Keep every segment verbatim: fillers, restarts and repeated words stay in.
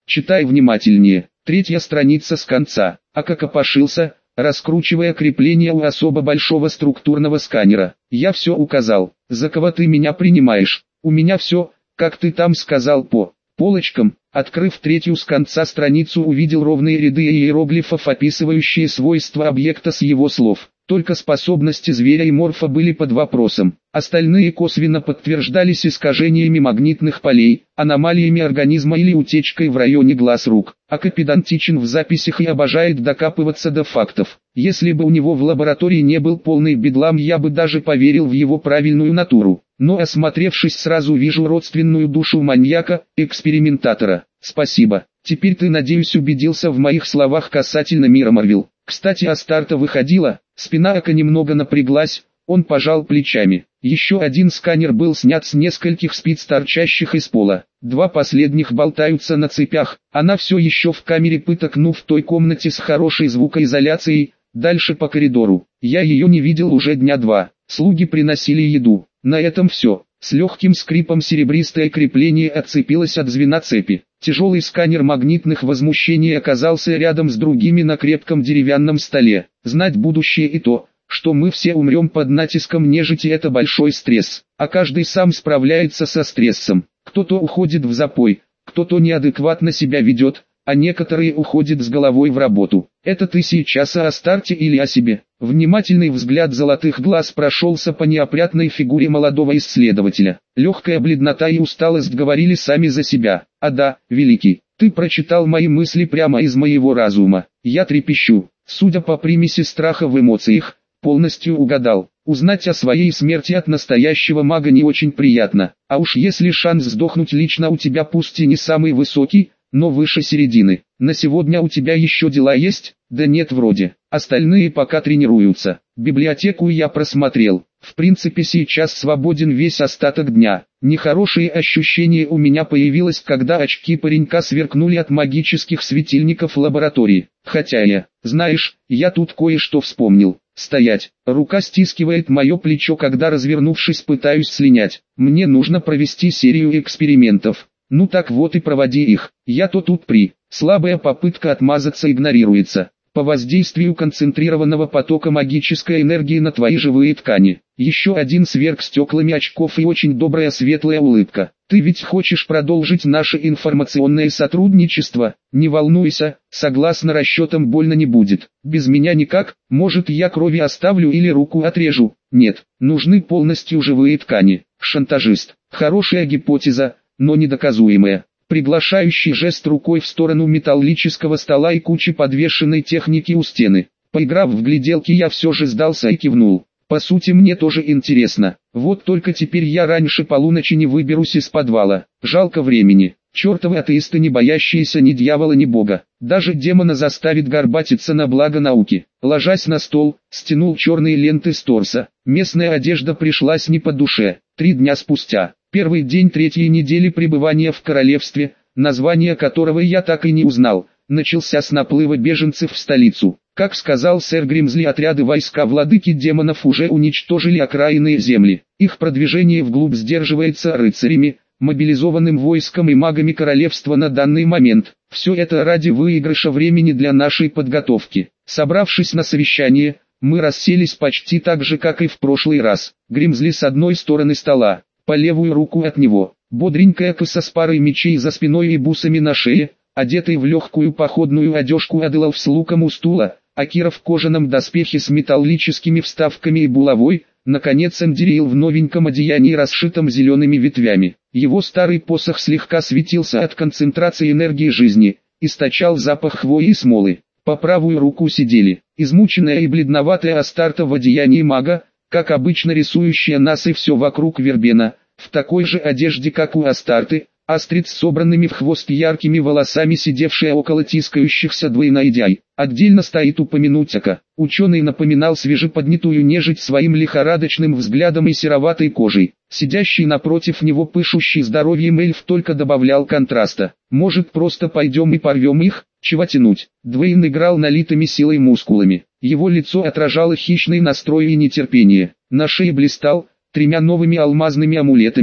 Читай внимательнее. Третья страница с конца. А как опошился, раскручивая крепление у особо большого структурного сканера. Я все указал. За кого ты меня принимаешь? У меня все, как ты там сказал, по полочкам. Открыв третью с конца страницу, увидел ровные ряды иероглифов, описывающие свойства объекта с его слов. Только способности зверя и морфа были под вопросом. Остальные косвенно подтверждались искажениями магнитных полей, аномалиями организма или утечкой в районе глаз-рук. Ака педантичен в записях и обожает докапываться до фактов. Если бы у него в лаборатории не был полный бедлам, я бы даже поверил в его правильную натуру. Но осмотревшись, сразу вижу родственную душу маньяка, экспериментатора. Спасибо. Теперь ты, надеюсь, убедился в моих словах касательно мира Марвел. Кстати, Астарта выходила, спина Ака немного напряглась, он пожал плечами. Еще один сканер был снят с нескольких спиц, торчащих из пола. Два последних болтаются на цепях. Она все еще в камере пыток, ну в той комнате с хорошей звукоизоляцией, дальше по коридору. Я ее не видел уже дня два. Слуги приносили еду. На этом все. С легким скрипом серебристое крепление отцепилось от звена цепи. Тяжелый сканер магнитных возмущений оказался рядом с другими на крепком деревянном столе. Знать будущее и то, что мы все умрем под натиском нежити, это большой стресс. А каждый сам справляется со стрессом. Кто-то уходит в запой, кто-то неадекватно себя ведет, а некоторые уходят с головой в работу. Это ты сейчас о Астарте или о себе? Внимательный взгляд золотых глаз прошелся по неопрятной фигуре молодого исследователя. Легкая бледнота и усталость говорили сами за себя. А да, великий, ты прочитал мои мысли прямо из моего разума. Я трепещу. Судя по примеси страха в эмоциях, полностью угадал. Узнать о своей смерти от настоящего мага не очень приятно. А уж если шанс сдохнуть лично у тебя пусть и не самый высокий, но выше середины. На сегодня у тебя еще дела есть? Да нет, вроде. Остальные пока тренируются. Библиотеку я просмотрел. В принципе, сейчас свободен весь остаток дня. Нехорошее ощущение у меня появилось, когда очки паренька сверкнули от магических светильников лаборатории. Хотя я, знаешь, я тут кое-что вспомнил. Стоять. Рука стискивает мое плечо, когда, развернувшись, пытаюсь слинять. Мне нужно провести серию экспериментов. Ну так вот и проводи их. Я-то тут при. Слабая попытка отмазаться игнорируется. По воздействию концентрированного потока магической энергии на твои живые ткани. Еще один сверх стеклами очков и очень добрая светлая улыбка. Ты ведь хочешь продолжить наше информационное сотрудничество? Не волнуйся, согласно расчетам больно не будет. Без меня никак, может я крови оставлю или руку отрежу? Нет, нужны полностью живые ткани. Шантажист. Хорошая гипотеза, но недоказуемая. Приглашающий жест рукой в сторону металлического стола и кучи подвешенной техники у стены. Поиграв в гляделки, я все же сдался и кивнул. По сути, мне тоже интересно. Вот только теперь я раньше полуночи не выберусь из подвала. Жалко времени. Чертовы атеисты, не боящиеся ни дьявола, ни бога. Даже демона заставит горбатиться на благо науки. Ложась на стол, стянул черные ленты с торса. Местная одежда пришлась не по душе. Три дня спустя. Первый день третьей недели пребывания в королевстве, название которого я так и не узнал, начался с наплыва беженцев в столицу. Как сказал сэр Гримзли, отряды войска владыки демонов уже уничтожили окраинные земли. Их продвижение вглубь сдерживается рыцарями, мобилизованным войском и магами королевства на данный момент. Все это ради выигрыша времени для нашей подготовки. Собравшись на совещание, мы расселись почти так же, как и в прошлый раз. Гримзли с одной стороны стола, по левую руку от него, бодренькая коса с парой мечей за спиной и бусами на шее, одетый в легкую походную одежку Аделов с луком у стула, Акира в кожаном доспехе с металлическими вставками и булавой, наконец Эндириил в новеньком одеянии, расшитом зелеными ветвями. Его старый посох слегка светился от концентрации энергии жизни, источал запах хвои и смолы. По правую руку сидели, измученная и бледноватая Астарта в одеянии мага, как обычно рисующая нас и все вокруг Вербена, в такой же одежде, как у Астарты, Астрид с собранными в хвост яркими волосами, сидевшая около тискающихся двойноидей. Отдельно стоит упомянуть Ака. Ученый напоминал свежеподнятую нежить своим лихорадочным взглядом и сероватой кожей. Сидящий напротив него пышущий здоровьем эльф только добавлял контраста. Может, просто пойдем и порвем их? Чего тянуть? Двейн играл налитыми силой мускулами. Его лицо отражало хищный настрой и нетерпение. На шее блистал, тремя новыми алмазными амулетами,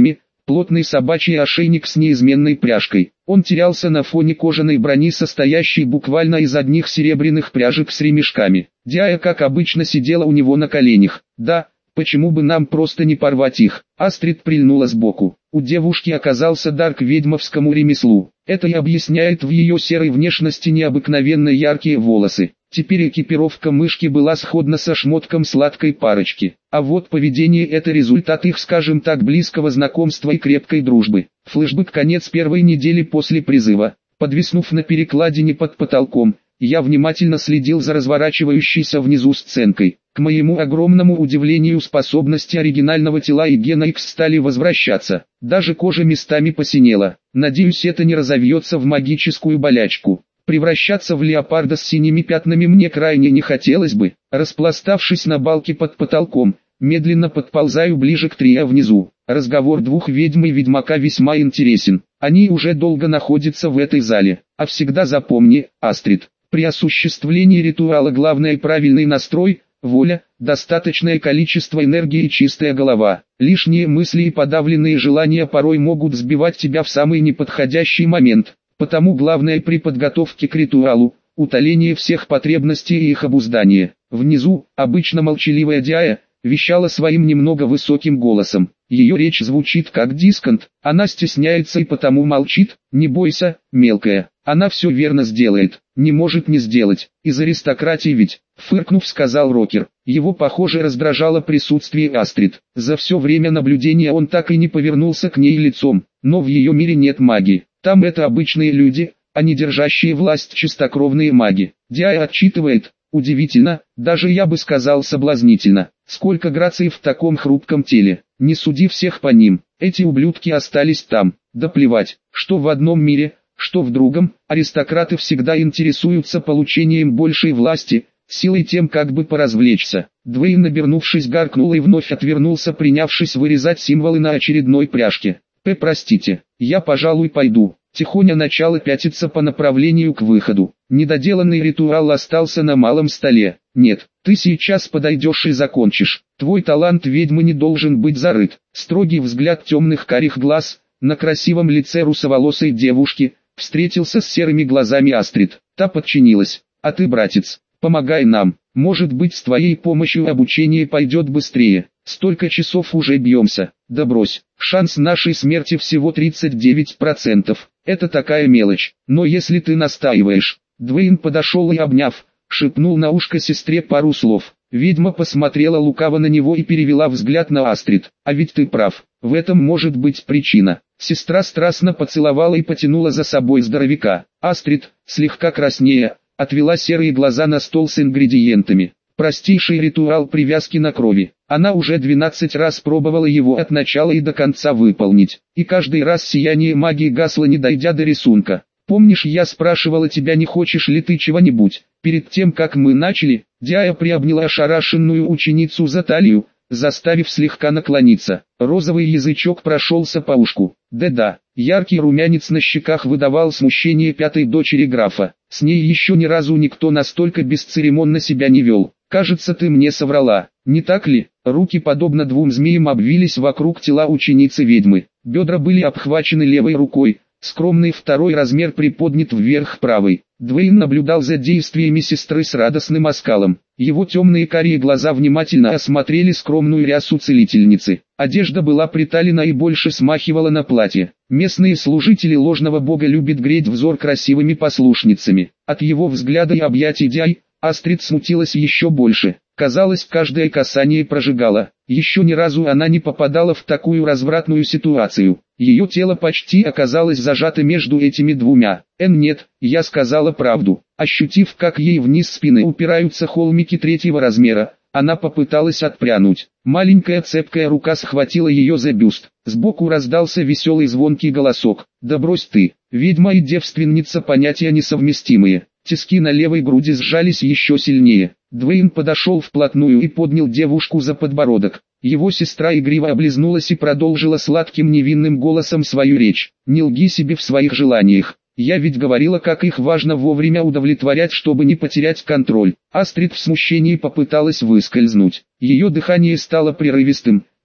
плотный собачий ошейник с неизменной пряжкой. Он терялся на фоне кожаной брони, состоящей буквально из одних серебряных пряжек с ремешками. Диая, как обычно, сидела у него на коленях. «Да, почему бы нам просто не порвать их?» Астрид прильнула сбоку. У девушки оказался дар к ведьмовскому ремеслу. Это и объясняет в ее серой внешности необыкновенно яркие волосы. Теперь экипировка мышки была сходна со шмотком сладкой парочки. А вот поведение — это результат их, скажем так, близкого знакомства и крепкой дружбы. Флэшбэк: конец первой недели после призыва. Подвиснув на перекладине под потолком, я внимательно следил за разворачивающейся внизу сценкой. К моему огромному удивлению, способности оригинального тела и гена Икс стали возвращаться. Даже кожа местами посинела. Надеюсь, это не разовьется в магическую болячку. Превращаться в леопарда с синими пятнами мне крайне не хотелось бы. Распластавшись на балке под потолком, медленно подползаю ближе к трио внизу. Разговор двух ведьм и ведьмака весьма интересен. Они уже долго находятся в этой зале. А всегда запомни, Астрид, при осуществлении ритуала главное — правильный настрой, воля, достаточное количество энергии и чистая голова. Лишние мысли и подавленные желания порой могут сбивать тебя в самый неподходящий момент. Потому главное при подготовке к ритуалу – утоление всех потребностей и их обуздание. Внизу, обычно молчаливая Диая, вещала своим немного высоким голосом. Ее речь звучит как дисконт, она стесняется и потому молчит. «Не бойся, мелкая, она все верно сделает, не может не сделать, из аристократии ведь», — фыркнув, сказал Рокер. Его, похоже, раздражало присутствие Астрид. За все время наблюдения он так и не повернулся к ней лицом, но в ее мире нет магии. Там это обычные люди, а не держащие власть чистокровные маги. Диая отчитывает. Удивительно, даже я бы сказал соблазнительно. Сколько грации в таком хрупком теле. Не суди всех по ним. Эти ублюдки остались там. Да плевать, что в одном мире, что в другом. Аристократы всегда интересуются получением большей власти, силой, тем как бы поразвлечься. Двейн, обернувшись, гаркнул и вновь отвернулся, принявшись вырезать символы на очередной пряжке. «П, простите, я, пожалуй, пойду». Тихоня начала пятиться по направлению к выходу. Недоделанный ритуал остался на малом столе. «Нет, ты сейчас подойдешь и закончишь. Твой талант ведьмы не должен быть зарыт». Строгий взгляд темных карих глаз на красивом лице русоволосой девушки встретился с серыми глазами Астрид. Та подчинилась. «А ты, братец, помогай нам. Может быть, с твоей помощью обучение пойдет быстрее. Столько часов уже бьемся». «Да брось, шанс нашей смерти всего тридцать девять процентов. Это такая мелочь. Но если ты настаиваешь». Двейн подошел и, обняв, шепнул на ушко сестре пару слов. Ведьма посмотрела лукаво на него и перевела взгляд на Астрид. «А ведь ты прав, в этом может быть причина». Сестра страстно поцеловала и потянула за собой здоровяка. Астрид, слегка краснея, отвела серые глаза на стол с ингредиентами. Простейший ритуал привязки на крови. Она уже двенадцать раз пробовала его от начала и до конца выполнить. И каждый раз сияние магии гасло, не дойдя до рисунка. «Помнишь, я спрашивала тебя, не хочешь ли ты чего-нибудь?» Перед тем, как мы начали, Диая приобняла ошарашенную ученицу за талию, заставив слегка наклониться. Розовый язычок прошелся по ушку. Да-да, яркий румянец на щеках выдавал смущение пятой дочери графа. С ней еще ни разу никто настолько бесцеремонно себя не вел. «Кажется, ты мне соврала, не так ли?» Руки, подобно двум змеям, обвились вокруг тела ученицы-ведьмы. Бедра были обхвачены левой рукой, скромный второй размер приподнят вверх правой. Двейн наблюдал за действиями сестры с радостным оскалом. Его темные карие глаза внимательно осмотрели скромную рясу целительницы. Одежда была приталена и больше смахивала на платье. Местные служители ложного бога любят греть взор красивыми послушницами. От его взгляда и объятий Диай Астрид смутилась еще больше. Казалось, каждое касание прожигало. Еще ни разу она не попадала в такую развратную ситуацию. Ее тело почти оказалось зажато между этими двумя. «Эн, нет, я сказала правду». Ощутив, как ей вниз спины упираются холмики третьего размера, она попыталась отпрянуть. Маленькая цепкая рука схватила ее за бюст. Сбоку раздался веселый звонкий голосок. «Да брось ты, ведьма и девственница понятия несовместимые». Тиски на левой груди сжались еще сильнее. Двейн подошел вплотную и поднял девушку за подбородок. Его сестра игриво облизнулась и продолжила сладким невинным голосом свою речь. «Не лги себе в своих желаниях. Я ведь говорила, как их важно вовремя удовлетворять, чтобы не потерять контроль». Астрид в смущении попыталась выскользнуть. Ее дыхание стало прерывистым,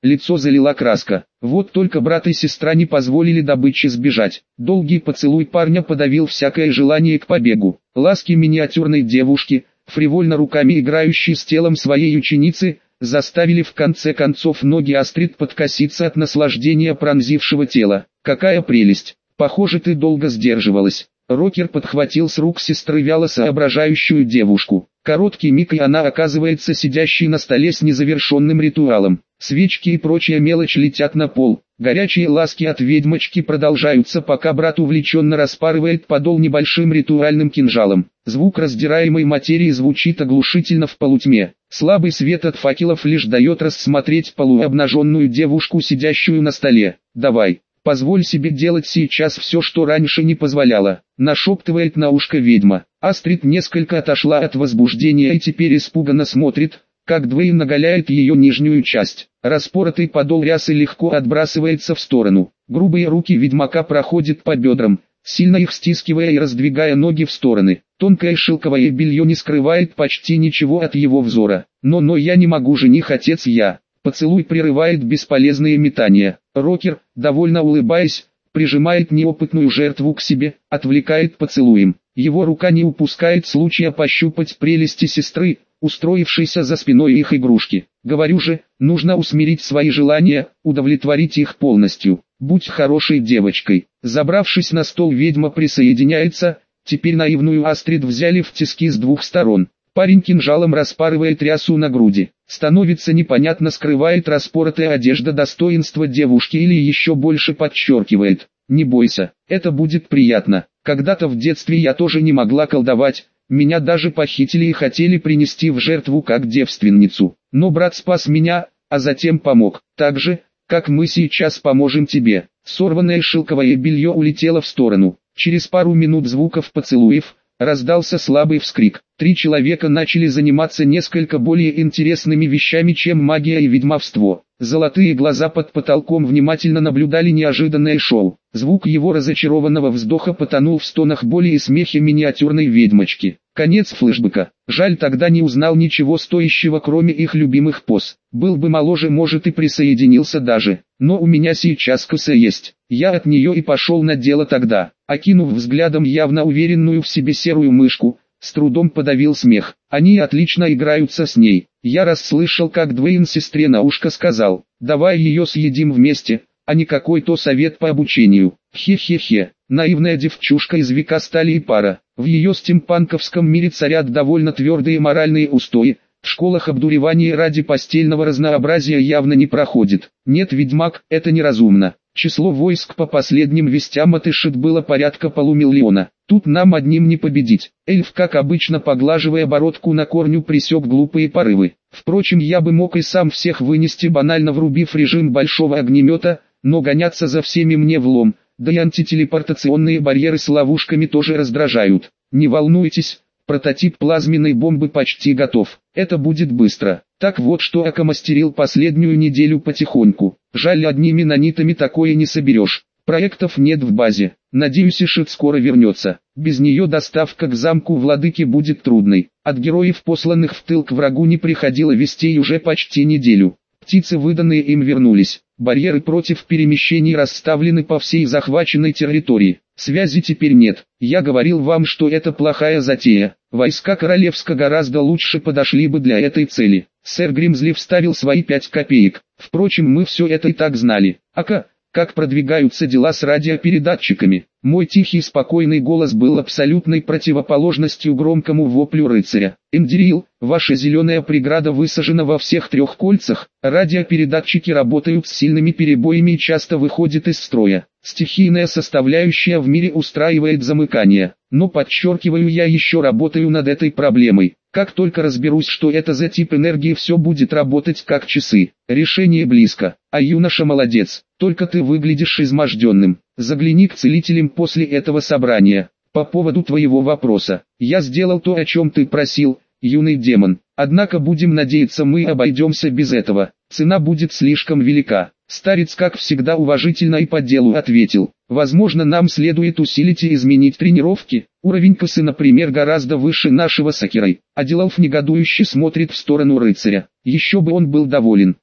лицо залила краска. Вот только брат и сестра не позволили добыче сбежать. Долгий поцелуй парня подавил всякое желание к побегу. Ласки миниатюрной девушки, фривольно руками играющей с телом своей ученицы, заставили в конце концов ноги Астрид подкоситься от наслаждения пронзившего тела. «Какая прелесть! Похоже, ты долго сдерживалась». Рокер подхватил с рук сестры вяло соображающую девушку. Короткий миг, и она оказывается сидящей на столе с незавершенным ритуалом. Свечки и прочая мелочь летят на пол. Горячие ласки от ведьмочки продолжаются, пока брат увлеченно распарывает подол небольшим ритуальным кинжалом. Звук раздираемой материи звучит оглушительно в полутьме. Слабый свет от факелов лишь дает рассмотреть полуобнаженную девушку, сидящую на столе. «Давай, позволь себе делать сейчас все, что раньше не позволяла», — нашептывает на ушко ведьма. Астрид несколько отошла от возбуждения и теперь испуганно смотрит, как Двейн наголяет ее нижнюю часть. Распоротый подол рясы легко отбрасывается в сторону. Грубые руки ведьмака проходят по бедрам, сильно их стискивая и раздвигая ноги в стороны. Тонкое шелковое белье не скрывает почти ничего от его взора. «Но, но я не могу, жених, отец, я». Поцелуй прерывает бесполезные метания. Рокер, довольно улыбаясь, прижимает неопытную жертву к себе, отвлекает поцелуем. Его рука не упускает случая пощупать прелести сестры, устроившейся за спиной их игрушки. «Говорю же, нужно усмирить свои желания, удовлетворить их полностью. Будь хорошей девочкой». Забравшись на стол, ведьма присоединяется. Теперь наивную Астрид взяли в тиски с двух сторон. Парень кинжалом распарывает рясу на груди. Становится непонятно, скрывает распоротая одежда достоинства девушки или еще больше подчеркивает. «Не бойся, это будет приятно. Когда-то в детстве я тоже не могла колдовать. Меня даже похитили и хотели принести в жертву как девственницу. Но брат спас меня, а затем помог. Так же, как мы сейчас поможем тебе». Сорванное шелковое белье улетело в сторону. Через пару минут звуков поцелуев раздался слабый вскрик. Три человека начали заниматься несколько более интересными вещами, чем магия и ведьмовство. Золотые глаза под потолком внимательно наблюдали неожиданное шоу. Звук его разочарованного вздоха потонул в стонах боли и смехе миниатюрной ведьмочки. Конец флешбека. Жаль, тогда не узнал ничего стоящего, кроме их любимых поз. Был бы моложе, может, и присоединился даже. Но у меня сейчас коса есть. Я от нее и пошел на дело тогда. Окинув взглядом явно уверенную в себе серую мышку, с трудом подавил смех. Они отлично играются с ней. Я расслышал, как Двейн сестре на ушко сказал: «Давай ее съедим вместе», а не какой-то совет по обучению. Хе-хе-хе. Наивная девчушка из века стали и пара. В ее стимпанковском мире царят довольно твердые моральные устои. В школах обдуревание ради постельного разнообразия явно не проходит. Нет, ведьмак, это неразумно. Число войск по последним вестям от Ишид было порядка полумиллиона. Тут нам одним не победить. Эльф, как обычно, поглаживая бородку на корню, пресек глупые порывы. Впрочем, я бы мог и сам всех вынести, банально врубив режим большого огнемета, но гоняться за всеми мне влом, да и антителепортационные барьеры с ловушками тоже раздражают. Не волнуйтесь, прототип плазменной бомбы почти готов. Это будет быстро. Так вот, что окомастерил последнюю неделю потихоньку. Жаль, одними нанитами такое не соберешь. Проектов нет в базе. Надеюсь, Ишид скоро вернется. Без нее доставка к замку владыки будет трудной. От героев, посланных в тыл к врагу, не приходило вестей уже почти неделю. Птицы, выданные им, вернулись. Барьеры против перемещений расставлены по всей захваченной территории. Связи теперь нет. Я говорил вам, что это плохая затея. Войска Королевска гораздо лучше подошли бы для этой цели. Сэр Гримзли вставил свои пять копеек. Впрочем, мы все это и так знали. Ака, как продвигаются дела с радиопередатчиками? Мой тихий спокойный голос был абсолютной противоположностью громкому воплю рыцаря. Эндирил, ваша зеленая преграда высажена во всех трех кольцах. Радиопередатчики работают с сильными перебоями и часто выходят из строя. Стихийная составляющая в мире устраивает замыкание. Но, подчеркиваю, я еще работаю над этой проблемой. Как только разберусь, что это за тип энергии, все будет работать как часы. Решение близко. А юноша молодец. Только ты выглядишь изможденным. Загляни к целителям после этого собрания. По поводу твоего вопроса. Я сделал то, о чем ты просил, юный демон. Однако будем надеяться, мы обойдемся без этого. Цена будет слишком велика. Старец, как всегда, уважительно и по делу ответил: возможно, нам следует усилить и изменить тренировки. Уровень косы, например, гораздо выше нашего с Акирой. Адилалф негодующе смотрит в сторону рыцаря. Еще бы он был доволен.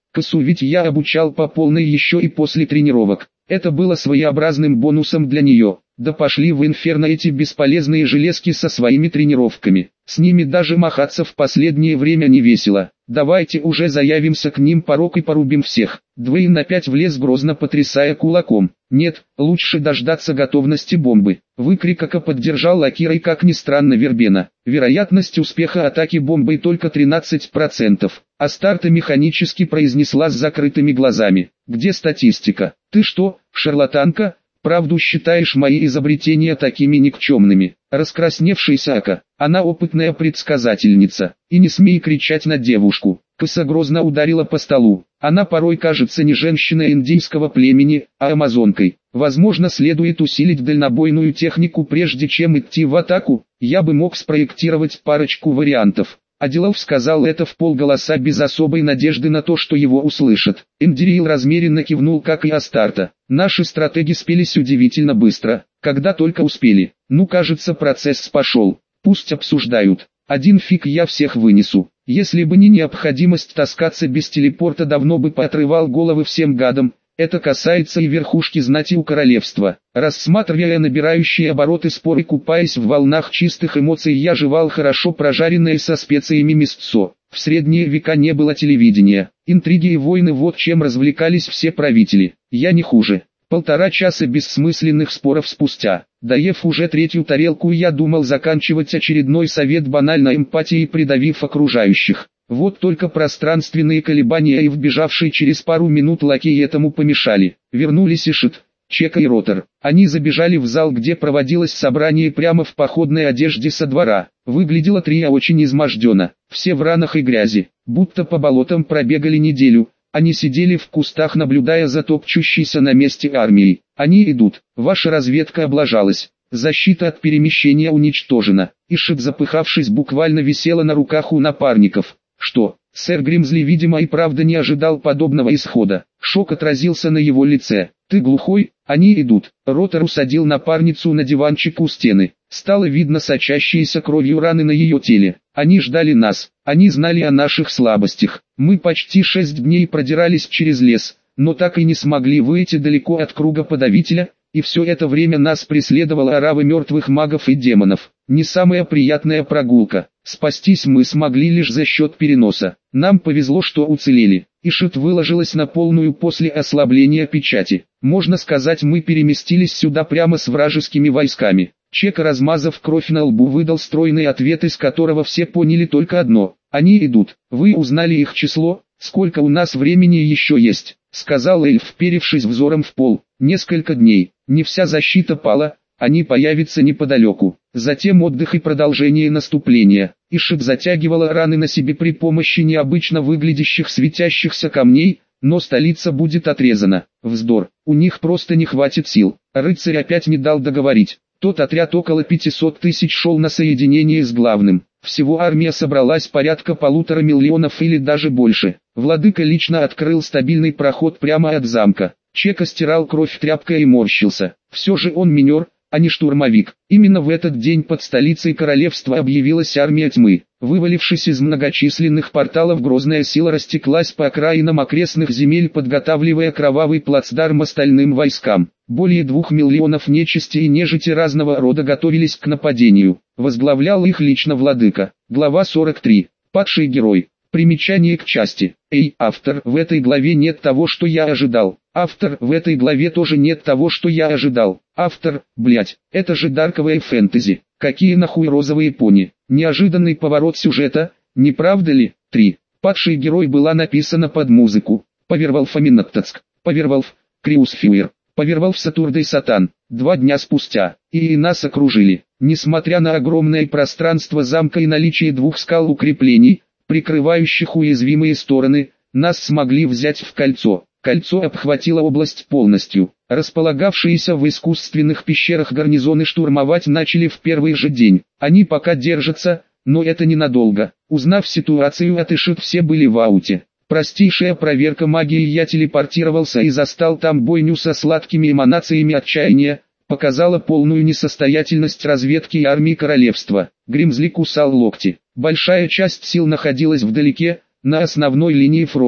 Косу ведь я обучал по полной еще и после тренировок. Это было своеобразным бонусом для нее. Да пошли в инферно эти бесполезные железки со своими тренировками. С ними даже махаться в последнее время не весело. Давайте уже заявимся к ним порог и порубим всех. Двейн опять влез, грозно потрясая кулаком. Нет, лучше дождаться готовности бомбы. Выкрик Ака поддержал Акира и, как ни странно, Вербена. Вероятность успеха атаки бомбой только тринадцать процентов. Астарта механически произнесла с закрытыми глазами. Где статистика? Ты что, шарлатанка? Правду считаешь мои изобретения такими никчемными? Раскрасневшаяся Ака, она опытная предсказательница. И не смей кричать на девушку. Коса грозно ударила по столу. Она порой кажется не женщиной индейского племени, а амазонкой. Возможно, следует усилить дальнобойную технику прежде чем идти в атаку. Я бы мог спроектировать парочку вариантов. Аделов сказал это вполголоса без особой надежды на то, что его услышат. Эндириил размеренно кивнул, как и Астарта. Наши стратеги спелись удивительно быстро, когда только успели. Ну, кажется, процесс пошел. Пусть обсуждают. Один фиг я всех вынесу. Если бы не необходимость таскаться без телепорта, давно бы поотрывал головы всем гадам. Это касается и верхушки знати у королевства. Рассматривая набирающие обороты споры, купаясь в волнах чистых эмоций, я жевал хорошо прожаренное со специями мясцо. В средние века не было телевидения. Интриги и войны — вот чем развлекались все правители. Я не хуже. Полтора часа бессмысленных споров спустя, доев уже третью тарелку, я думал заканчивать очередной совет банальной эмпатией, придавив окружающих. Вот только пространственные колебания и вбежавший через пару минут лакей этому помешали. Вернулись Ишит, Чека и Ротор. Они забежали в зал, где проводилось собрание, прямо в походной одежде со двора. Выглядело трио очень изможденно, все в ранах и грязи, будто по болотам пробегали неделю. Они сидели в кустах, наблюдая за топчущейся на месте армией. Они идут, ваша разведка облажалась. Защита от перемещения уничтожена. Ишит, запыхавшись, буквально висела на руках у напарников. Что, сэр Гримзли, видимо, и правда не ожидал подобного исхода. Шок отразился на его лице. Ты глухой? Они идут. Ротор усадил напарницу на диванчик у стены. Стало видно сочащиеся кровью раны на ее теле. Они ждали нас. Они знали о наших слабостях. Мы почти шесть дней продирались через лес, но так и не смогли выйти далеко от круга подавителя. И все это время нас преследовала орава мертвых магов и демонов. Не самая приятная прогулка. Спастись мы смогли лишь за счет переноса. Нам повезло, что уцелели. Ишит выложилась на полную после ослабления печати. Можно сказать, мы переместились сюда прямо с вражескими войсками. Чека, размазав кровь на лбу, выдал стройный ответ, из которого все поняли только одно. Они идут. Вы узнали их число? Сколько у нас времени еще есть? Сказал эльф, вперевшись взором в пол. Несколько дней. Не вся защита пала, они появятся неподалеку. Затем отдых и продолжение наступления. Ишит затягивала раны на себе при помощи необычно выглядящих светящихся камней, но столица будет отрезана. Вздор, у них просто не хватит сил. Рыцарь опять не дал договорить. Тот отряд около пятисот тысяч шел на соединение с главным. Всего армия собралась порядка полутора миллионов или даже больше. Владыка лично открыл стабильный проход прямо от замка. Чека стирал кровь тряпкой и морщился. Все же он минер, а не штурмовик. Именно в этот день под столицей королевства объявилась армия тьмы. Вывалившись из многочисленных порталов, грозная сила растеклась по окраинам окрестных земель, подготавливая кровавый плацдарм остальным войскам. Более двух миллионов нечисти и нежити разного рода готовились к нападению. Возглавлял их лично владыка. Глава сорок три. Падший герой. Примечание к части. Эй, автор, в этой главе нет того, что я ожидал. Автор, в этой главе тоже нет того, что я ожидал. Автор, блять, это же дарковое фэнтези. Какие нахуй розовые пони. Неожиданный поворот сюжета, не правда ли? три. Падший герой была написана под музыку. Повервалф Аминаттацк. Повервалф, Криусфюер. Повервалф Сатурдей Сатан. Два дня спустя. И нас окружили. Несмотря на огромное пространство замка и наличие двух скал укреплений, прикрывающих уязвимые стороны, нас смогли взять в кольцо. Кольцо обхватило область полностью. Располагавшиеся в искусственных пещерах гарнизоны штурмовать начали в первый же день. Они пока держатся, но это ненадолго. Узнав ситуацию от Ишит, все были в ауте. Простейшая проверка магии, я телепортировался и застал там бойню со сладкими эманациями отчаяния, показала полную несостоятельность разведки и армии королевства. Гримзли кусал локти. Большая часть сил находилась вдалеке, на основной линии фронта.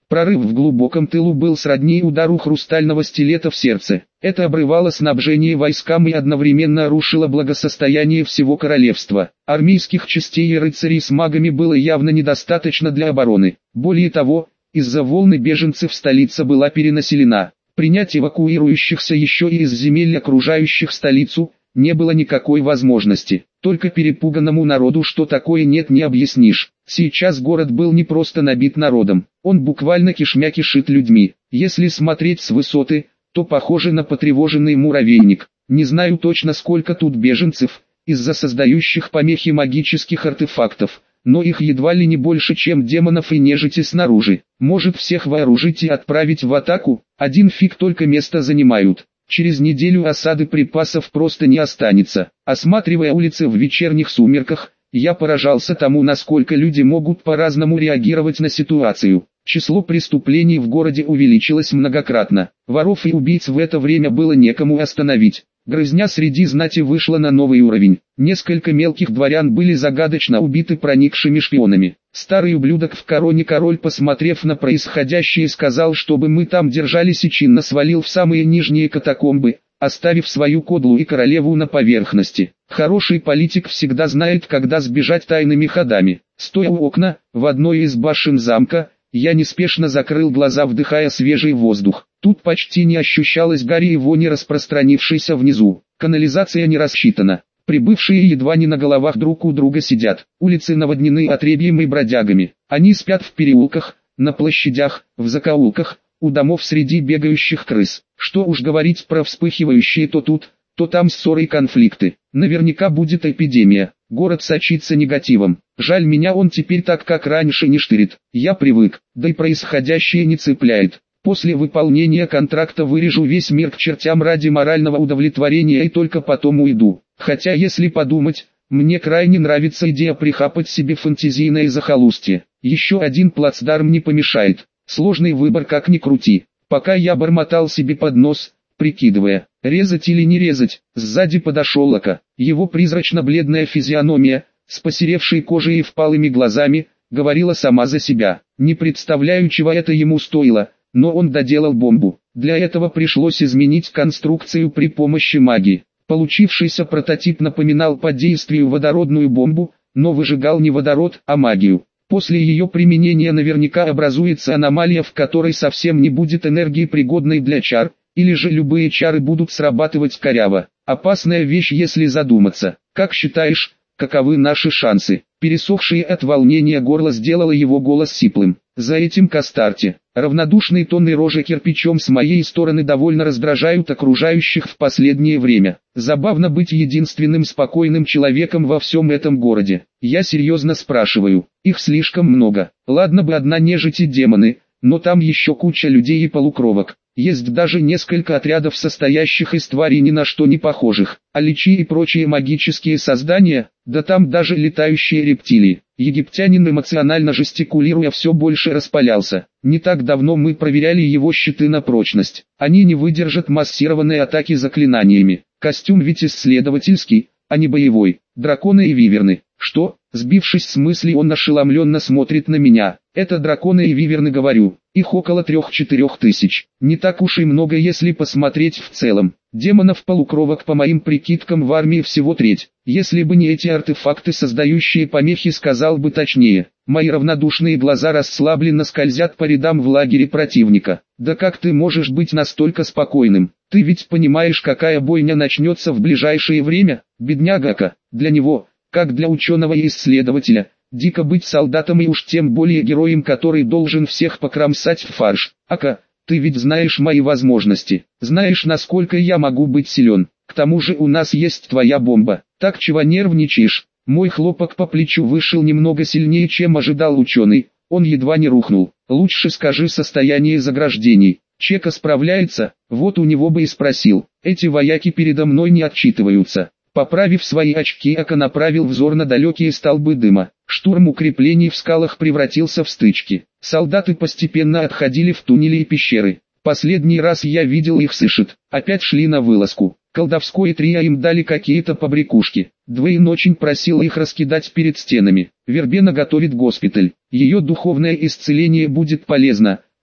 Прорыв в глубоком тылу был сродни удару хрустального стилета в сердце. Это обрывало снабжение войскам и одновременно рушило благосостояние всего королевства. Армейских частей и рыцарей с магами было явно недостаточно для обороны. Более того, из-за волны беженцев столица была перенаселена. Принять эвакуирующихся еще и из земель, окружающих столицу, не было никакой возможности. Только перепуганному народу что такое нет не объяснишь. Сейчас город был не просто набит народом, он буквально кишмя кишит людьми. Если смотреть с высоты, то похоже на потревоженный муравейник. Не знаю точно, сколько тут беженцев, из-за создающих помехи магических артефактов, но их едва ли не больше, чем демонов и нежити снаружи. Может, всех вооружить и отправить в атаку? Один фиг только место занимают. Через неделю осады припасов просто не останется. Осматривая улицы в вечерних сумерках, я поражался тому, насколько люди могут по-разному реагировать на ситуацию. Число преступлений в городе увеличилось многократно. Воров и убийц в это время было некому остановить. Грызня среди знати вышла на новый уровень. Несколько мелких дворян были загадочно убиты проникшими шпионами. Старый ублюдок в короне король, посмотрев на происходящее, сказал, чтобы мы там держались, и чинно свалил в самые нижние катакомбы, оставив свою кодлу и королеву на поверхности. Хороший политик всегда знает, когда сбежать тайными ходами. Стоя у окна, в одной из башен замка, я неспешно закрыл глаза, вдыхая свежий воздух. Тут почти не ощущалось гари и вони, распространившейся внизу. Канализация не рассчитана. Прибывшие едва не на головах друг у друга сидят. Улицы наводнены отребьем и бродягами. Они спят в переулках, на площадях, в закоулках, у домов среди бегающих крыс. Что уж говорить про вспыхивающие то тут, то там ссоры и конфликты. Наверняка будет эпидемия. Город сочится негативом. Жаль, меня он теперь так, как раньше, не штырит. Я привык, да и происходящее не цепляет. После выполнения контракта вырежу весь мир к чертям ради морального удовлетворения и только потом уйду. Хотя, если подумать, мне крайне нравится идея прихапать себе фантазийное захолустье. Еще один плацдарм не помешает. Сложный выбор, как ни крути. Пока я бормотал себе под нос, прикидывая, резать или не резать, сзади подошел Лока. Его призрачно-бледная физиономия, с посеревшей кожей и впалыми глазами, говорила сама за себя. Не представляю, чего это ему стоило, но он доделал бомбу. Для этого пришлось изменить конструкцию при помощи магии. Получившийся прототип напоминал по действию водородную бомбу, но выжигал не водород, а магию. После ее применения наверняка образуется аномалия, в которой совсем не будет энергии, пригодной для чар, или же любые чары будут срабатывать коряво. Опасная вещь, если задуматься. Как считаешь, каковы наши шансы? Пересохшее от волнения горло сделало его голос сиплым. За этим Кастарте. Равнодушный тон и рожа кирпичом с моей стороны довольно раздражают окружающих в последнее время. Забавно быть единственным спокойным человеком во всем этом городе. Я серьезно спрашиваю. Их слишком много. Ладно бы одна нежить и демоны, но там еще куча людей и полукровок. Есть даже несколько отрядов, состоящих из тварей ни на что не похожих, а личи и прочие магические создания, да там даже летающие рептилии. Египтянин, эмоционально жестикулируя, все больше распалялся. Не так давно мы проверяли его щиты на прочность. Они не выдержат массированной атаки заклинаниями. Костюм ведь исследовательский, а не боевой. Драконы и виверны. Что? Сбившись с мысли, он ошеломленно смотрит на меня. Это драконы и виверны, говорю. Их около трех-четырех тысяч. Не так уж и много, если посмотреть в целом. Демонов-полукровок, по моим прикидкам, в армии всего треть. Если бы не эти артефакты, создающие помехи, сказал бы точнее. Мои равнодушные глаза расслабленно скользят по рядам в лагере противника. Да как ты можешь быть настолько спокойным? Ты ведь понимаешь, какая бойня начнется в ближайшее время? Бедняга-ка, для него, как для ученого и исследователя, дико быть солдатом и уж тем более героем, который должен всех покромсать в фарш. Ака, ты ведь знаешь мои возможности, знаешь, насколько я могу быть силен. К тому же у нас есть твоя бомба. Так чего нервничаешь? Мой хлопок по плечу вышел немного сильнее, чем ожидал ученый. Он едва не рухнул. Лучше скажи состояние заграждений. Чека справляется? Вот у него бы и спросил. Эти вояки передо мной не отчитываются. Поправив свои очки, Ака направил взор на далекие столбы дыма. Штурм укреплений в скалах превратился в стычки. Солдаты постепенно отходили в туннели и пещеры. Последний раз я видел их с Ишит. Опять шли на вылазку. Колдовское трио им дали какие-то побрякушки. Двейн очень просил их раскидать перед стенами. Вербена готовит госпиталь. Ее духовное исцеление будет полезно,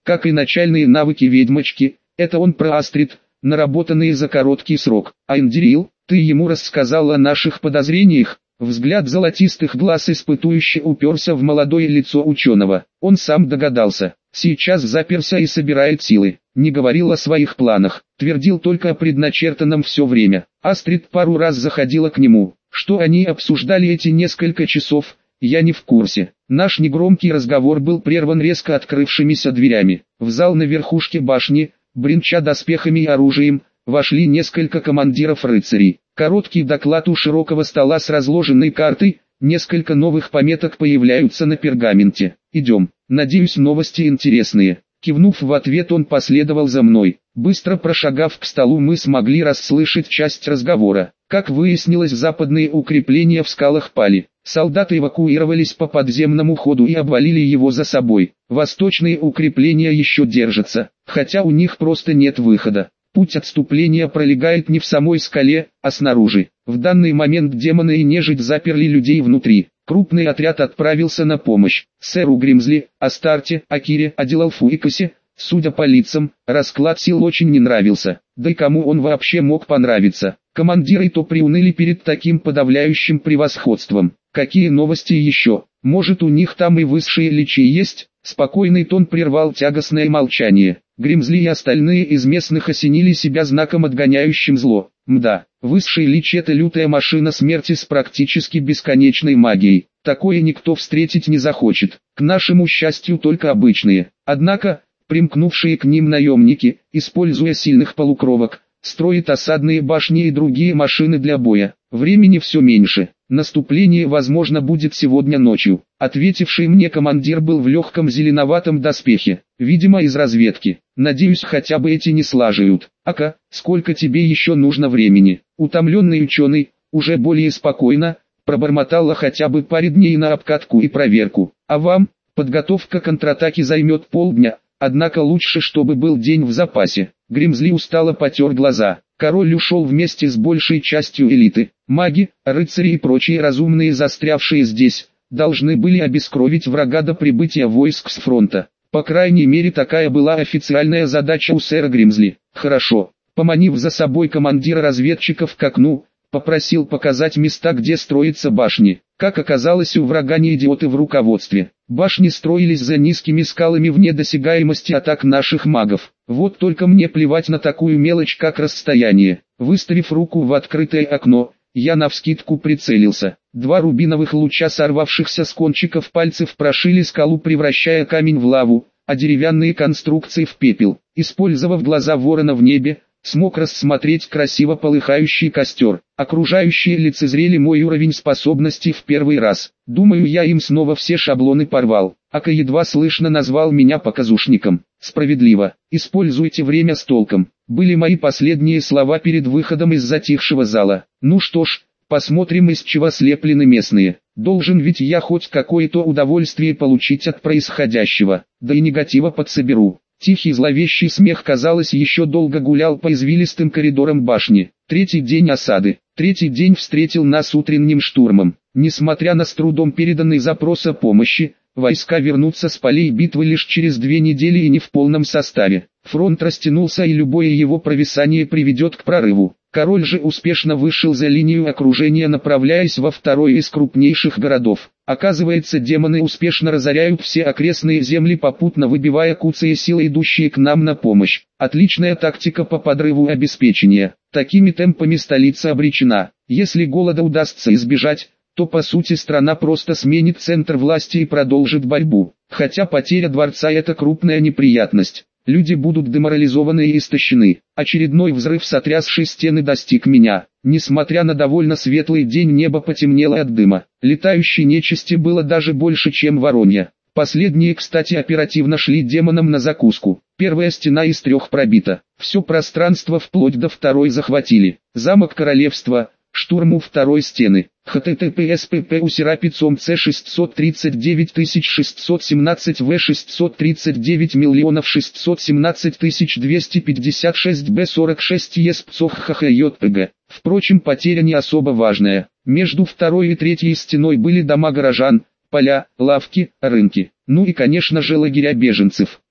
как и начальные навыки ведьмочки. Это он про Астрид, наработанные за короткий срок. А Эндирил, ты ему рассказал о наших подозрениях? Взгляд золотистых глаз испытующе уперся в молодое лицо ученого. Он сам догадался. Сейчас заперся и собирает силы. Не говорил о своих планах, твердил только о предначертанном все время. Астрид пару раз заходила к нему. Что они обсуждали эти несколько часов, я не в курсе. Наш негромкий разговор был прерван резко открывшимися дверями. В зал на верхушке башни, бренча доспехами и оружием, вошли несколько командиров рыцарей. Короткий доклад у широкого стола с разложенной картой, несколько новых пометок появляются на пергаменте. «Идем, надеюсь, новости интересные». Кивнув в ответ, он последовал за мной. Быстро прошагав к столу, мы смогли расслышать часть разговора. Как выяснилось, западные укрепления в скалах пали. Солдаты эвакуировались по подземному ходу и обвалили его за собой. Восточные укрепления еще держатся, хотя у них просто нет выхода. Путь отступления пролегает не в самой скале, а снаружи. В данный момент демоны и нежить заперли людей внутри. Крупный отряд отправился на помощь. Сэру Гримзли, Астарте, Акире, Адилалфу и Касе, судя по лицам, расклад сил очень не нравился. Да и кому он вообще мог понравиться? Командиры то приуныли перед таким подавляющим превосходством. Какие новости еще? Может, у них там и высшие личи есть? Спокойный тон прервал тягостное молчание. Гримзли и остальные из местных осенили себя знаком, отгоняющим зло. Мда, высший лич — это лютая машина смерти с практически бесконечной магией. Такое никто встретить не захочет. К нашему счастью, только обычные. Однако, примкнувшие к ним наемники, используя сильных полукровок, строят осадные башни и другие машины для боя. Времени все меньше. Наступление, возможно, будет сегодня ночью. Ответивший мне командир был в легком зеленоватом доспехе, видимо, из разведки. Надеюсь, хотя бы эти не слажают. Ака, сколько тебе еще нужно времени? Утомленный ученый, уже более спокойно, пробормотала хотя бы паре дней на обкатку и проверку. А вам? Подготовка контратаки займет полдня, однако лучше, чтобы был день в запасе. Гримзли устало потер глаза. Король ушел вместе с большей частью элиты. Маги, рыцари и прочие разумные, застрявшие здесь, должны были обескровить врага до прибытия войск с фронта. По крайней мере, такая была официальная задача у сэра Гримзли. Хорошо. Поманив за собой командира разведчиков к окну, попросил показать места, где строятся башни. Как оказалось, у врага не идиоты в руководстве. Башни строились за низкими скалами вне досягаемости атак наших магов. Вот только мне плевать на такую мелочь, как расстояние. Выставив руку в открытое окно, я навскидку прицелился. Два рубиновых луча, сорвавшихся с кончиков пальцев, прошили скалу, превращая камень в лаву, а деревянные конструкции в пепел. Использовав глаза ворона в небе, смог рассмотреть красиво полыхающий костер. Окружающие лицезрели мой уровень способностей в первый раз. Думаю, я им снова все шаблоны порвал. Ака едва слышно назвал меня показушником. Справедливо. Используйте время с толком. Были мои последние слова перед выходом из затихшего зала. Ну что ж, посмотрим, из чего слеплены местные. Должен ведь я хоть какое-то удовольствие получить от происходящего. Да и негатива подсоберу. Тихий зловещий смех, казалось, еще долго гулял по извилистым коридорам башни. Третий день осады. Третий день встретил нас утренним штурмом. Несмотря на с трудом переданный запрос о помощи, войска вернутся с полей битвы лишь через две недели и не в полном составе. Фронт растянулся, и любое его провисание приведет к прорыву. Король же успешно вышел за линию окружения, направляясь во второй из крупнейших городов. Оказывается, демоны успешно разоряют все окрестные земли, попутно выбивая куцые силы, идущие к нам на помощь. Отличная тактика по подрыву обеспечения. Такими темпами столица обречена. Если голода удастся избежать, то по сути страна просто сменит центр власти и продолжит борьбу. Хотя потеря дворца — это крупная неприятность. Люди будут деморализованы и истощены. Очередной взрыв, сотрясший стены, достиг меня. Несмотря на довольно светлый день, небо потемнело от дыма. Летающей нечисти было даже больше, чем воронья. Последние, кстати, оперативно шли демонам на закуску. Первая стена из трех пробита. Все пространство вплоть до второй захватили. Замок королевства, штурму второй стены. https pp усерапицом c шестьсот тридцать девять тысяч шестьсот семнадцать в шестьсот тридцать девять миллионов шестьсот семнадцать тысяч двести пятьдесят шесть б сорок шесть еспцох ххйпг. Впрочем, потеря не особо важная. Между второй и третьей стеной были дома горожан, поля, лавки, рынки. Ну и, конечно же, лагеря беженцев.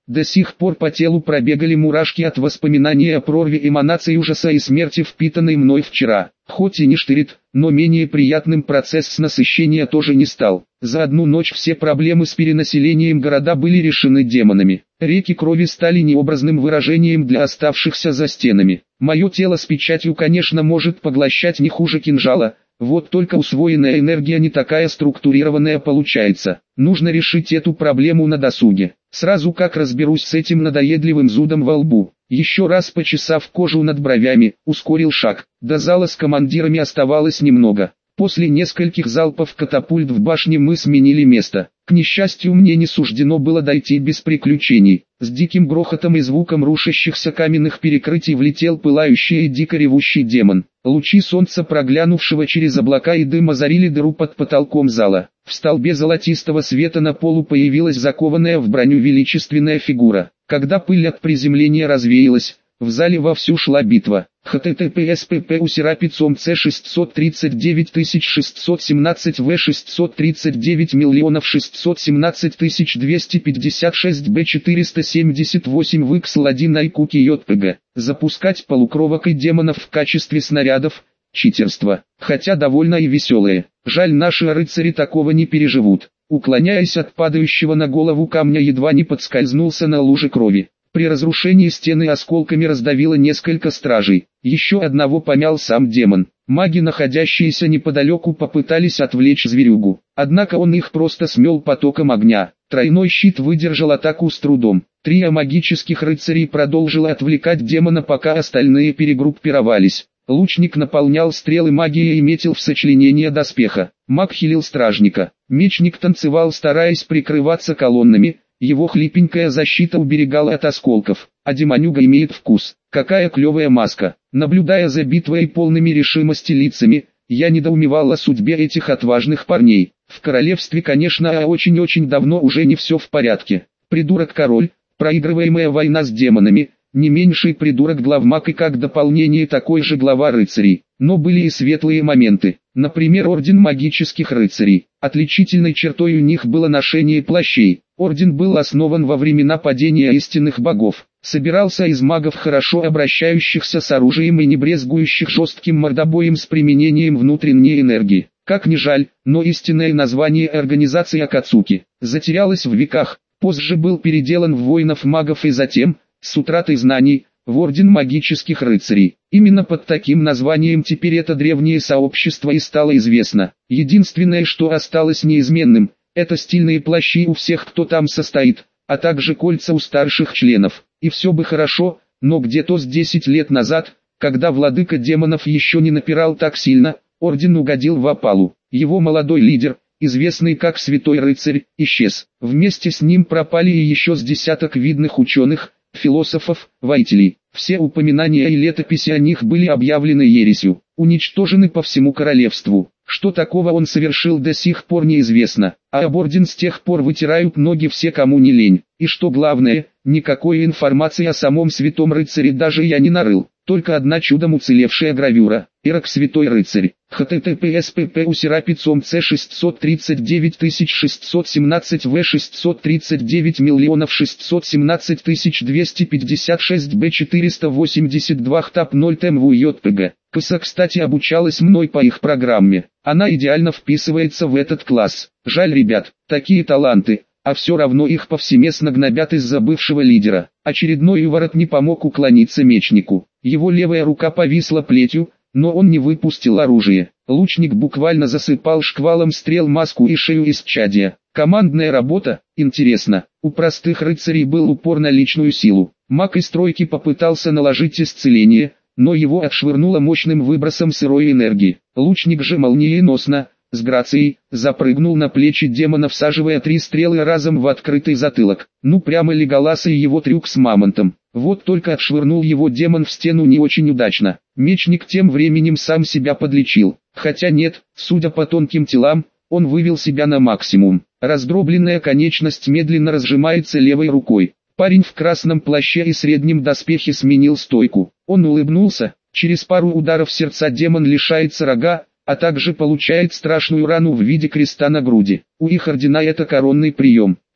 До сих пор по телу пробегали мурашки от воспоминания о прорве эманаций ужаса и смерти, впитанной мной вчера. Хоть и не штырит, но менее приятным процесс насыщения тоже не стал. За одну ночь все проблемы с перенаселением города были решены демонами. Реки крови стали необразным выражением для оставшихся за стенами. Мое тело с печатью, конечно, может поглощать не хуже кинжала, вот только усвоенная энергия не такая структурированная получается. Нужно решить эту проблему на досуге. Сразу как разберусь с этим надоедливым зудом во лбу. Еще раз почесав кожу над бровями, ускорил шаг. До зала с командирами оставалось немного. После нескольких залпов катапульт в башне мы сменили место. К несчастью, мне не суждено было дойти без приключений. С диким грохотом и звуком рушащихся каменных перекрытий влетел пылающий и дико ревущий демон. Лучи солнца, проглянувшего через облака и дым, озарили дыру под потолком зала. В столбе золотистого света на полу появилась закованная в броню величественная фигура. Когда пыль от приземления развеялась, в зале вовсю шла битва. https pp усерапицом c шестьсот тридцать девять тысяч шестьсот семнадцать в шестьсот тридцать девять миллионов шестьсот семнадцать тысяч двести пятьдесят шесть б четыреста семьдесят восемь в икс эл один айкуки jpg. Запускать полукровок и демонов в качестве снарядов – читерство, хотя довольно и веселое. Жаль, наши рыцари такого не переживут. Уклоняясь от падающего на голову камня, едва не подскользнулся на луже крови. При разрушении стены осколками раздавило несколько стражей. Еще одного помял сам демон. Маги, находящиеся неподалеку, попытались отвлечь зверюгу. Однако он их просто смел потоком огня. Тройной щит выдержал атаку с трудом. Трио магических рыцарей продолжило отвлекать демона, пока остальные перегруппировались. Лучник наполнял стрелы магией и метил в сочленение доспеха. Маг хилил стражника. Мечник танцевал, стараясь прикрываться колоннами. Его хлипенькая защита уберегала от осколков, а демонюга имеет вкус. Какая клевая маска. Наблюдая за битвой и полными решимости лицами, я недоумевал о судьбе этих отважных парней. В королевстве, конечно, а очень-очень давно уже не все в порядке. Придурок-король, проигрываемая война с демонами, не меньший придурок главмаг и как дополнение такой же глава рыцарей. Но были и светлые моменты. Например, орден магических рыцарей. Отличительной чертой у них было ношение плащей. Орден был основан во времена падения истинных богов. Собирался из магов, хорошо обращающихся с оружием и не брезгующих жестким мордобоем с применением внутренней энергии. Как ни жаль, но истинное название организации Акацуки затерялось в веках. Позже был переделан в воинов-магов и затем, с утратой знаний, в орден магических рыцарей. Именно под таким названием теперь это древнее сообщество и стало известно. Единственное, что осталось неизменным, это стильные плащи у всех, кто там состоит, а также кольца у старших членов. И все бы хорошо, но где-то с десять лет назад, когда владыка демонов еще не напирал так сильно, орден угодил в опалу. Его молодой лидер, известный как Святой Рыцарь, исчез. Вместе с ним пропали и еще с десяток видных ученых, философов, воителей. Все упоминания и летописи о них были объявлены ересью, уничтожены по всему королевству. Что такого он совершил, до сих пор неизвестно, а об орден с тех пор вытирают ноги все, кому не лень. И что главное, никакой информации о самом Святом Рыцаре даже я не нарыл. Только одна чудом уцелевшая гравюра. Ирак Святой Рыцарь. https pp усерапицом c шестьсот тридцать девять тысяч шестьсот семнадцать в шестьсот тридцать девять миллионов шестьсот семнадцать тысяч двести пятьдесят шесть б четыреста восемьдесят два хтап ноль тмв jpg. Кыса, кстати, обучалась мной по их программе. Она идеально вписывается в этот класс. Жаль, ребят, такие таланты. А все равно их повсеместно гнобят из-за бывшего лидера. Очередной уворот не помог уклониться мечнику. Его левая рука повисла плетью, но он не выпустил оружие. Лучник буквально засыпал шквалом стрел маску и шею исчадия. Командная работа, интересно. У простых рыцарей был упор на личную силу. Маг из тройки попытался наложить исцеление, но его отшвырнуло мощным выбросом сырой энергии. Лучник же молниеносно, с грацией, запрыгнул на плечи демона, всаживая три стрелы разом в открытый затылок. Ну прямо Леголас и его трюк с мамонтом. Вот только отшвырнул его демон в стену не очень удачно. Мечник тем временем сам себя подлечил. Хотя нет, судя по тонким телам, он вывел себя на максимум. Раздробленная конечность медленно разжимается левой рукой. Парень в красном плаще и среднем доспехе сменил стойку. Он улыбнулся. Через пару ударов сердца демон лишается рога, а также получает страшную рану в виде креста на груди. У их ордена это коронный прием.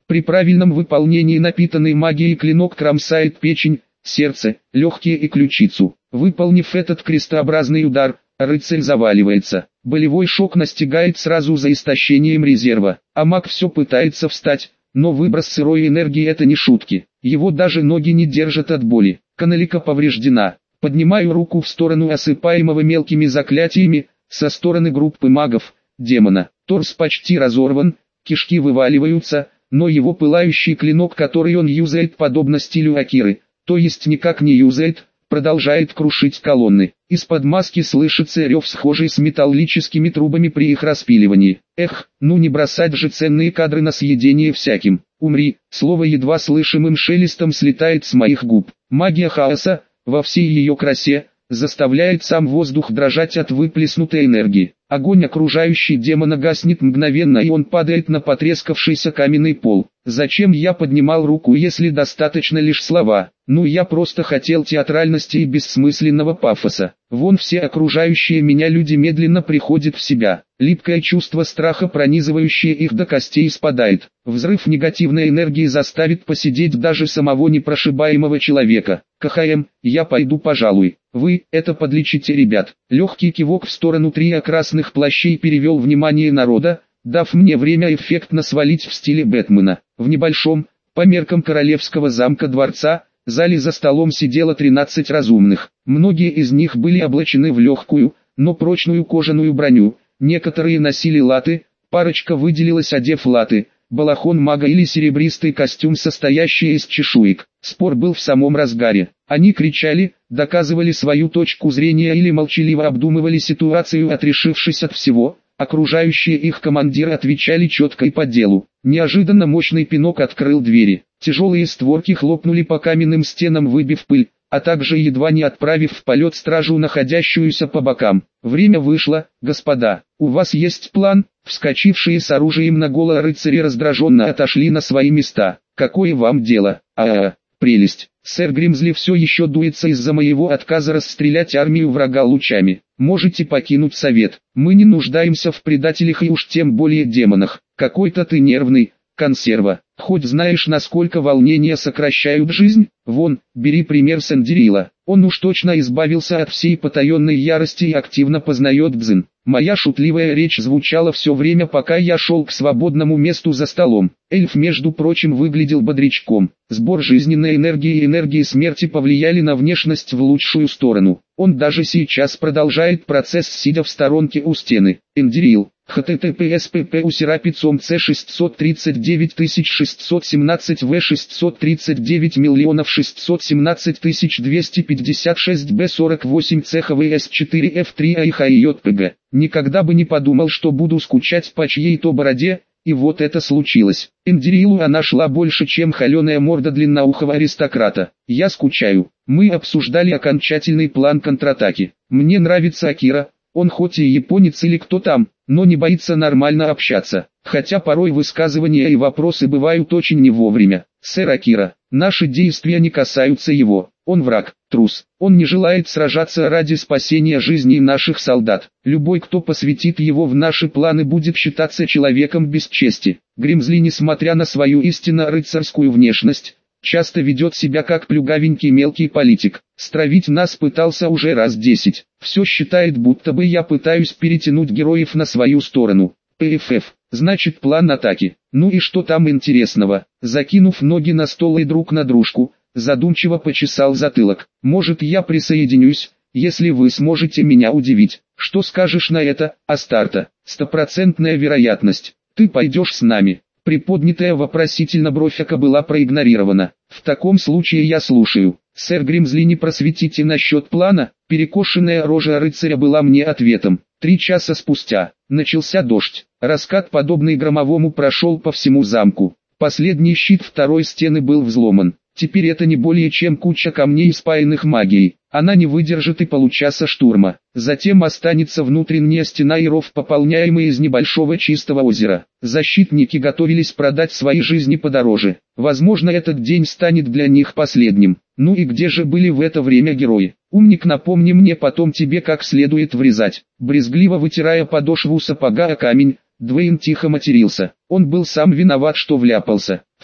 При правильном выполнении напитанный магией клинок кромсает печень, сердце, легкие и ключицу. Выполнив этот крестообразный удар, рыцарь заваливается. Болевой шок настигает сразу за истощением резерва, а маг все пытается встать, но выброс сырой энергии это не шутки. Его даже ноги не держат от боли. Каналика повреждена. Поднимаю руку в сторону осыпаемого мелкими заклятиями, со стороны группы магов, демона. Торс почти разорван, кишки вываливаются, но его пылающий клинок, который он юзает подобно стилю Акиры, то есть никак не юзает, продолжает крушить колонны. Из-под маски слышится рев, схожий с металлическими трубами при их распиливании. Эх, ну не бросать же ценные кадры на съедение всяким. Умри, слово едва слышимым шелестом слетает с моих губ. Магия хаоса, во всей ее красе, заставляет сам воздух дрожать от выплеснутой энергии. Огонь, окружающий демона, гаснет мгновенно, и он падает на потрескавшийся каменный пол. Зачем я поднимал руку, если достаточно лишь слова? Ну я просто хотел театральности и бессмысленного пафоса. Вон все окружающие меня люди медленно приходят в себя. Липкое чувство страха, пронизывающее их до костей, спадает. Взрыв негативной энергии заставит посидеть даже самого непрошибаемого человека. КХМ, я пойду, пожалуй. Вы это подлечите, ребят. Легкий кивок в сторону трио красных плащей перевел внимание народа, дав мне время эффектно свалить в стиле Бэтмена. В небольшом, по меркам королевского замка дворца, зале за столом сидело тринадцать разумных. Многие из них были облачены в легкую, но прочную кожаную броню, некоторые носили латы, парочка выделилась, одев латы, балахон мага или серебристый костюм, состоящий из чешуек. Спор был в самом разгаре. Они кричали, доказывали свою точку зрения или молчаливо обдумывали ситуацию, отрешившись от всего. Окружающие их командиры отвечали четко и по делу. Неожиданно мощный пинок открыл двери. Тяжелые створки хлопнули по каменным стенам, выбив пыль, а также едва не отправив в полет стражу, находящуюся по бокам. Время вышло, господа. У вас есть план? Вскочившие с оружием наголо рыцари раздраженно отошли на свои места. Какое вам дело? А-а-а, прелесть. Сэр Гримзли все еще дуется из-за моего отказа расстрелять армию врага лучами. Можете покинуть совет. Мы не нуждаемся в предателях и уж тем более демонах. Какой-то ты нервный, консерва. Хоть знаешь, насколько волнения сокращают жизнь? Вон, бери пример с Эндирила. Он уж точно избавился от всей потаенной ярости и активно познает дзен. Моя шутливая речь звучала все время, пока я шел к свободному месту за столом. Эльф, между прочим, выглядел бодрячком. Сбор жизненной энергии и энергии смерти повлияли на внешность в лучшую сторону. Он даже сейчас продолжает процесс, сидя в сторонке у стены. Эндирил. https pp усерапицом c шестьсот тридцать девять тысяч шестьсот семнадцать в шестьсот тридцать девять миллионов шестьсот семнадцать тысяч двести пятьдесят шесть b сорок восемь цхвс четыре f три айхайотпг. Никогда бы не подумал, что буду скучать по чьей-то бороде, и вот это случилось. Эндирилу она шла больше, чем холеная морда длинноухого аристократа. Я скучаю. Мы обсуждали окончательный план контратаки. Мне нравится Акира. Он хоть и японец или кто там, но не боится нормально общаться, хотя порой высказывания и вопросы бывают очень не вовремя. Сэр Акира, наши действия не касаются его, он враг, трус, он не желает сражаться ради спасения жизни наших солдат. Любой, кто посвятит его в наши планы, будет считаться человеком без чести. Гримзли, несмотря на свою истинно рыцарскую внешность, часто ведет себя как плюгавенький мелкий политик. Стравить нас пытался уже раз десять. Все считает, будто бы я пытаюсь перетянуть героев на свою сторону. ПФФ. Значит, план атаки. Ну и что там интересного? Закинув ноги на стол и друг на дружку, задумчиво почесал затылок. Может, я присоединюсь, если вы сможете меня удивить. Что скажешь на это, Астарта? Стопроцентная вероятность. Ты пойдешь с нами. Приподнятая вопросительно бровь Ака была проигнорирована. В таком случае я слушаю. Сэр Гримзли, не просветите насчет плана? Перекошенная рожа рыцаря была мне ответом. Три часа спустя начался дождь. Раскат, подобный громовому, прошел по всему замку. Последний щит второй стены был взломан. Теперь это не более чем куча камней, спаянных магией. Она не выдержит и получаса штурма. Затем останется внутренняя стена и ров, пополняемый из небольшого чистого озера. Защитники готовились продать свои жизни подороже. Возможно, этот день станет для них последним. Ну и где же были в это время герои? Умник, напомни мне потом тебе, как следует врезать. Брезгливо вытирая подошву сапога о камень, Двейн тихо матерился. Он был сам виноват, что вляпался.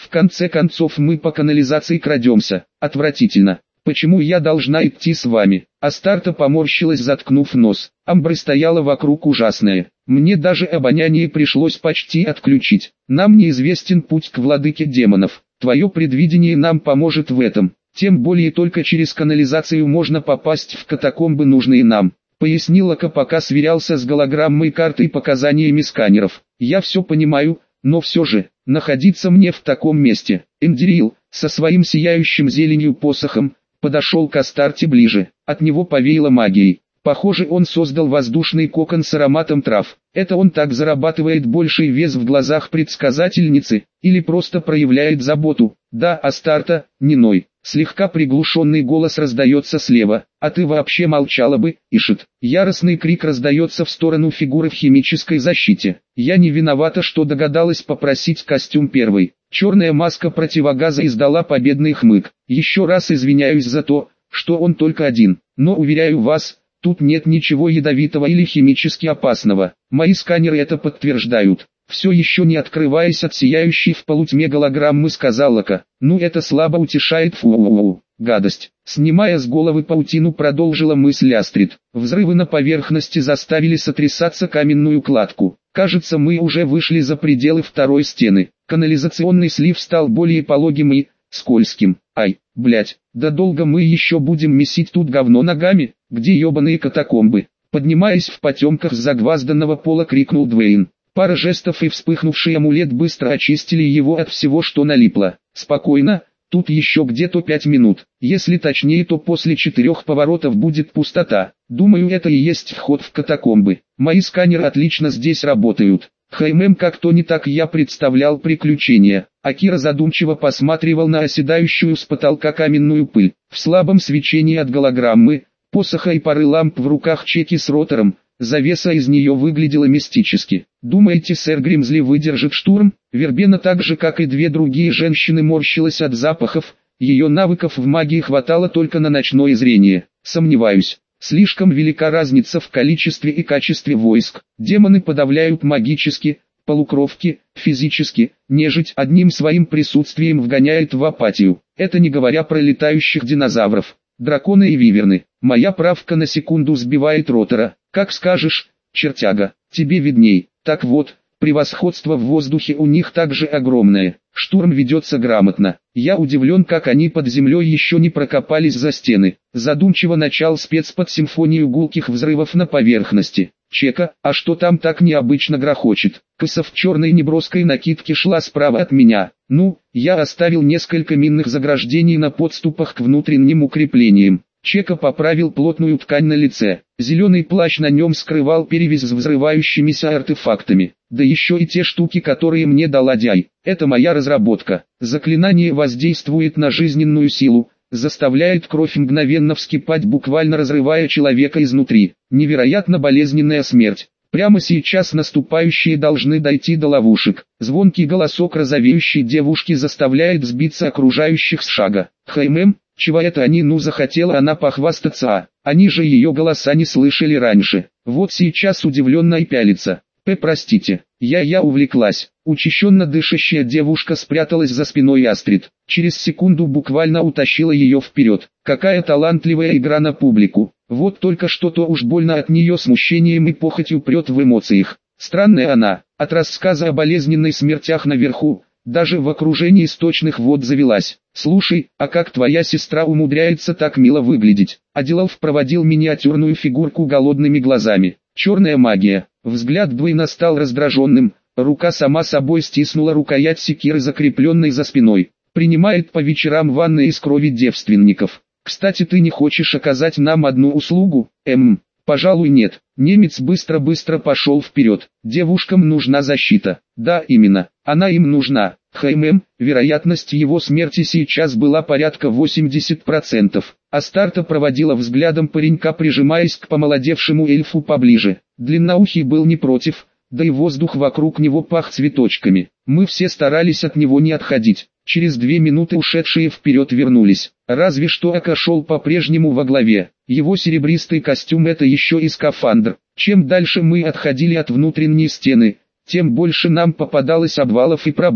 В конце концов мы по канализации крадемся. Отвратительно. Почему я должна идти с вами? Астарта поморщилась, заткнув нос. Амбры стояла вокруг ужасная. Мне даже обоняние пришлось почти отключить. Нам неизвестен путь к владыке демонов. Твое предвидение нам поможет в этом. Тем более только через канализацию можно попасть в катакомбы, нужные нам. Пояснил Ака, пока сверялся с голограммой карты и показаниями сканеров. Я все понимаю, но все же, находиться мне в таком месте. Эндирил, со своим сияющим зеленью посохом, подошел к Астарте ближе. От него повеяло магией. Похоже, он создал воздушный кокон с ароматом трав. Это он так зарабатывает больший вес в глазах предсказательницы, или просто проявляет заботу? Да, Астарта, не ной. Слегка приглушенный голос раздается слева. А ты вообще молчала бы, Ишит. Яростный крик раздается в сторону фигуры в химической защите. Я не виновата, что догадалась попросить костюм первой. Черная маска противогаза издала победный хмык. Еще раз извиняюсь за то, что он только один. Но уверяю вас, тут нет ничего ядовитого или химически опасного. Мои сканеры это подтверждают. Все еще не открываясь от сияющей в полутьме голограммы, сказал Ака. Ну это слабо утешает, фу, гадость. Снимая с головы паутину, продолжила мысль Астрид. Взрывы на поверхности заставили сотрясаться каменную кладку. Кажется, мы уже вышли за пределы второй стены. Канализационный слив стал более пологим и скользким. Ай, блять, да долго мы еще будем месить тут говно ногами? Где ебаные катакомбы? Поднимаясь в потемках с загвазданного пола, крикнул Двейн. Пара жестов и вспыхнувший амулет быстро очистили его от всего, что налипло. Спокойно, тут еще где-то пять минут. Если точнее, то после четырех поворотов будет пустота. Думаю, это и есть вход в катакомбы. Мои сканеры отлично здесь работают. Хм, как-то не так я представлял приключения. Акира задумчиво посматривал на оседающую с потолка каменную пыль. В слабом свечении от голограммы, посоха и пары ламп в руках чеки с ротором, завеса из нее выглядела мистически. Думаете, сэр Гримзли выдержит штурм? Вербена, так же как и две другие женщины, морщилась от запахов. Ее навыков в магии хватало только на ночное зрение. Сомневаюсь. Слишком велика разница в количестве и качестве войск. Демоны подавляют магически, полукровки, физически, нежить одним своим присутствием вгоняет в апатию. Это не говоря про летающих динозавров. Драконы и виверны. Моя правка на секунду сбивает ротора. Как скажешь, чертяга, тебе видней. Так вот, превосходство в воздухе у них также огромное. Штурм ведется грамотно. Я удивлен, как они под землей еще не прокопались за стены. Задумчиво начал спец под симфонию гулких взрывов на поверхности. Чека, а что там так необычно грохочет? Кыса в черной неброской накидке шла справа от меня. Ну, я оставил несколько минных заграждений на подступах к внутренним укреплениям. Чека поправил плотную ткань на лице. Зеленый плащ на нем скрывал перевязь с взрывающимися артефактами. Да еще и те штуки, которые мне дала Дяй. Это моя разработка. Заклинание воздействует на жизненную силу, заставляет кровь мгновенно вскипать, буквально разрывая человека изнутри. Невероятно болезненная смерть. Прямо сейчас наступающие должны дойти до ловушек. Звонкий голосок розовеющей девушки заставляет сбиться окружающих с шага. Хм, чего это они, ну захотела она похвастаться, а они же ее голоса не слышали раньше. Вот сейчас удивленно и пялится. П, простите, я-я увлеклась. Учащенно дышащая девушка спряталась за спиной Астрид. Через секунду буквально утащила ее вперед. Какая талантливая игра на публику. Вот только что-то уж больно от нее смущением и похотью прет в эмоциях. Странная она, от рассказа о болезненной смертях наверху, даже в окружении сточных вод завелась. Слушай, а как твоя сестра умудряется так мило выглядеть? Аделов проводил миниатюрную фигурку голодными глазами. Черная магия. Взгляд Двейна стал раздраженным. Рука сама собой стиснула рукоять секиры, закрепленной за спиной. Принимает по вечерам ванны из крови девственников. Кстати, ты не хочешь оказать нам одну услугу? Эм, пожалуй нет. Немец быстро-быстро пошел вперед. Девушкам нужна защита. Да, именно. Она им нужна. Хм, вероятность его смерти сейчас была порядка восемьдесят процентов. Астарта проводила взглядом паренька, прижимаясь к помолодевшему эльфу поближе. Длинноухий был не против, да и воздух вокруг него пах цветочками. Мы все старались от него не отходить. Через две минуты ушедшие вперед вернулись. Разве что Ака шел по-прежнему во главе. Его серебристый костюм — это еще и скафандр. Чем дальше мы отходили от внутренней стены, тем больше нам попадалось обвалов и пробоин.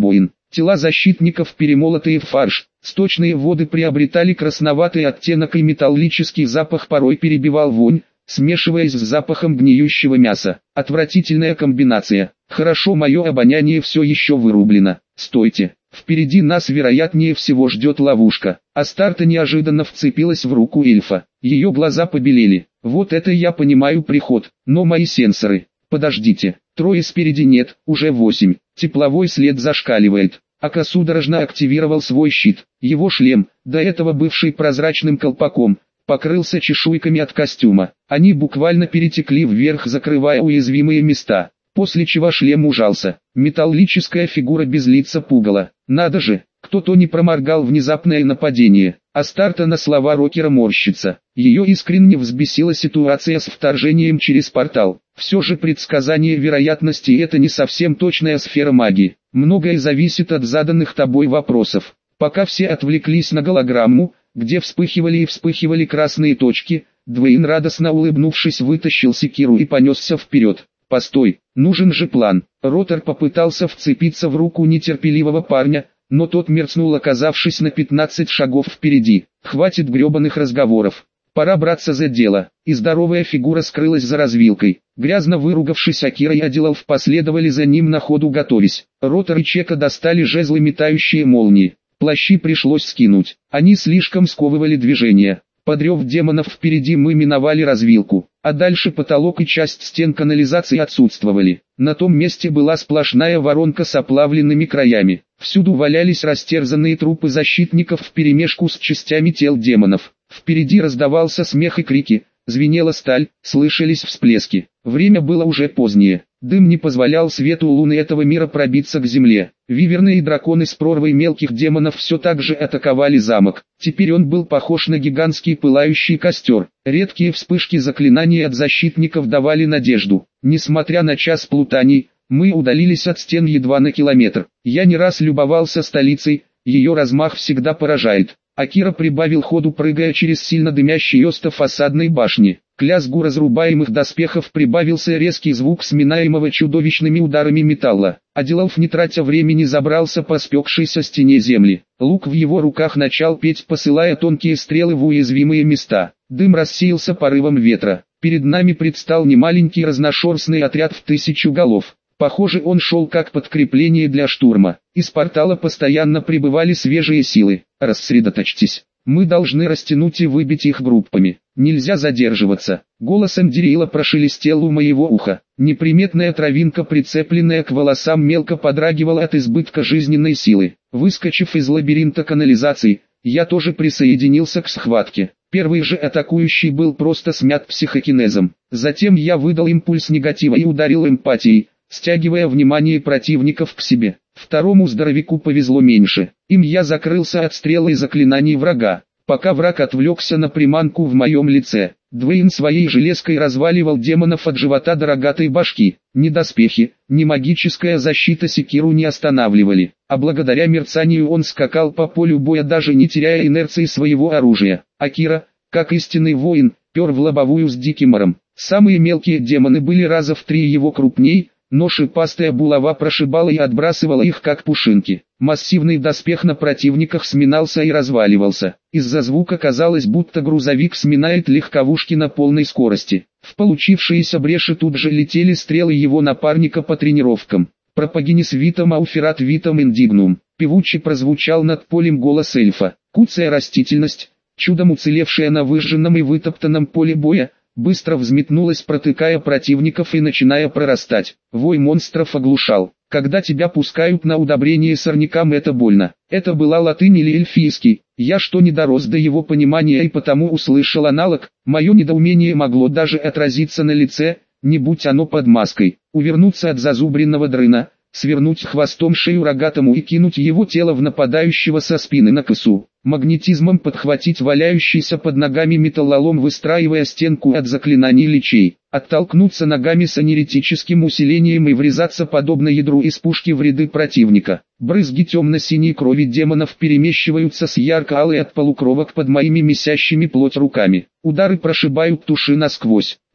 Тела защитников, перемолотые в фарш, сточные воды приобретали красноватый оттенок, и металлический запах порой перебивал вонь, смешиваясь с запахом гниющего мяса. Отвратительная комбинация. Хорошо, мое обоняние все еще вырублено. Стойте, впереди нас вероятнее всего ждет ловушка. Астарта неожиданно вцепилась в руку эльфа. Ее глаза побелели. Вот это я понимаю приход, но мои сенсоры... Подождите, трое спереди нет, уже восемь. Тепловой след зашкаливает. Ака судорожно активировал свой щит. Его шлем, до этого бывший прозрачным колпаком, покрылся чешуйками от костюма. Они буквально перетекли вверх, закрывая уязвимые места. После чего шлем ужался. Металлическая фигура без лица пугала. Надо же, кто-то не проморгал внезапное нападение. Астарта на слова Рокера морщится. Ее искренне взбесила ситуация с вторжением через портал. Все же предсказание вероятности — это не совсем точная сфера магии. Многое зависит от заданных тобой вопросов. Пока все отвлеклись на голограмму, где вспыхивали и вспыхивали красные точки, Двейн, радостно улыбнувшись, вытащил секиру и понесся вперед. Постой, нужен же план. Ротор попытался вцепиться в руку нетерпеливого парня, но тот мерцнул, оказавшись на пятнадцать шагов впереди. Хватит гребаных разговоров. Пора браться за дело. И здоровая фигура скрылась за развилкой. Грязно выругавшись, Акира и Адилов последовали за ним, на ходу готовясь. Ротор и Чека достали жезлы, метающие молнии. Плащи пришлось скинуть. Они слишком сковывали движение. Под рев демонов впереди мы миновали развилку, а дальше потолок и часть стен канализации отсутствовали. На том месте была сплошная воронка с оплавленными краями. Всюду валялись растерзанные трупы защитников вперемешку с частями тел демонов. Впереди раздавался смех и крики, звенела сталь, слышались всплески. Время было уже позднее. Дым не позволял свету луны этого мира пробиться к земле. Виверны и драконы с прорвой мелких демонов все так же атаковали замок. Теперь он был похож на гигантский пылающий костер. Редкие вспышки заклинаний от защитников давали надежду. Несмотря на час плутаний, мы удалились от стен едва на километр. Я не раз любовался столицей, ее размах всегда поражает. Акира прибавил ходу, прыгая через сильно дымящий остов фасадной башни. К лязгу разрубаемых доспехов прибавился резкий звук, сминаемого чудовищными ударами металла. Адилов, не тратя времени, забрался по спекшейся стене земли. Лук в его руках начал петь, посылая тонкие стрелы в уязвимые места. Дым рассеялся порывом ветра. Перед нами предстал немаленький разношерстный отряд в тысячу голов. Похоже, он шел как подкрепление для штурма. Из портала постоянно прибывали свежие силы. Рассредоточьтесь. Мы должны растянуть и выбить их группами. Нельзя задерживаться. Голосом Дириила прошелестел у моего уха. Неприметная травинка, прицепленная к волосам, мелко подрагивала от избытка жизненной силы. Выскочив из лабиринта канализации, я тоже присоединился к схватке. Первый же атакующий был просто смят психокинезом. Затем я выдал импульс негатива и ударил эмпатией, стягивая внимание противников к себе. Второму здоровяку повезло меньше. Им я закрылся от стрел и заклинаний врага, пока враг отвлекся на приманку в моем лице. Двейн своей железкой разваливал демонов от живота до рогатой башки. Ни доспехи, ни магическая защита секиру не останавливали, а благодаря мерцанию он скакал по полю боя, даже не теряя инерции своего оружия. Акира, как истинный воин, пер в лобовую с Дикимором. Самые мелкие демоны были раза в три его крупней, но шипастая булава прошибала и отбрасывала их как пушинки. Массивный доспех на противниках сминался и разваливался. Из-за звука казалось, будто грузовик сминает легковушки на полной скорости. В получившиеся бреши тут же летели стрелы его напарника по тренировкам. «Пропагинис витам ауферат витам индигнум», певуче прозвучал над полем голос эльфа. Куцая растительность, чудом уцелевшая на выжженном и вытоптанном поле боя, быстро взметнулась, протыкая противников и начиная прорастать. Вой монстров оглушал. Когда тебя пускают на удобрение сорнякам, это больно. Это была латынь или эльфийский. Я что, не дорос до его понимания и потому услышал аналог? Мое недоумение могло даже отразиться на лице, не будь оно под маской. Увернуться от зазубренного дрына, свернуть хвостом шею рогатому и кинуть его тело в нападающего со спины на косу. Магнетизмом подхватить валяющийся под ногами металлолом, выстраивая стенку от заклинаний личей. Оттолкнуться ногами с анеретическим усилением и врезаться подобно ядру из пушки в ряды противника. Брызги темно-синей крови демонов перемещиваются с ярко-алой от полукровок под моими месящими плоть руками. Удары прошибают туши насквозь.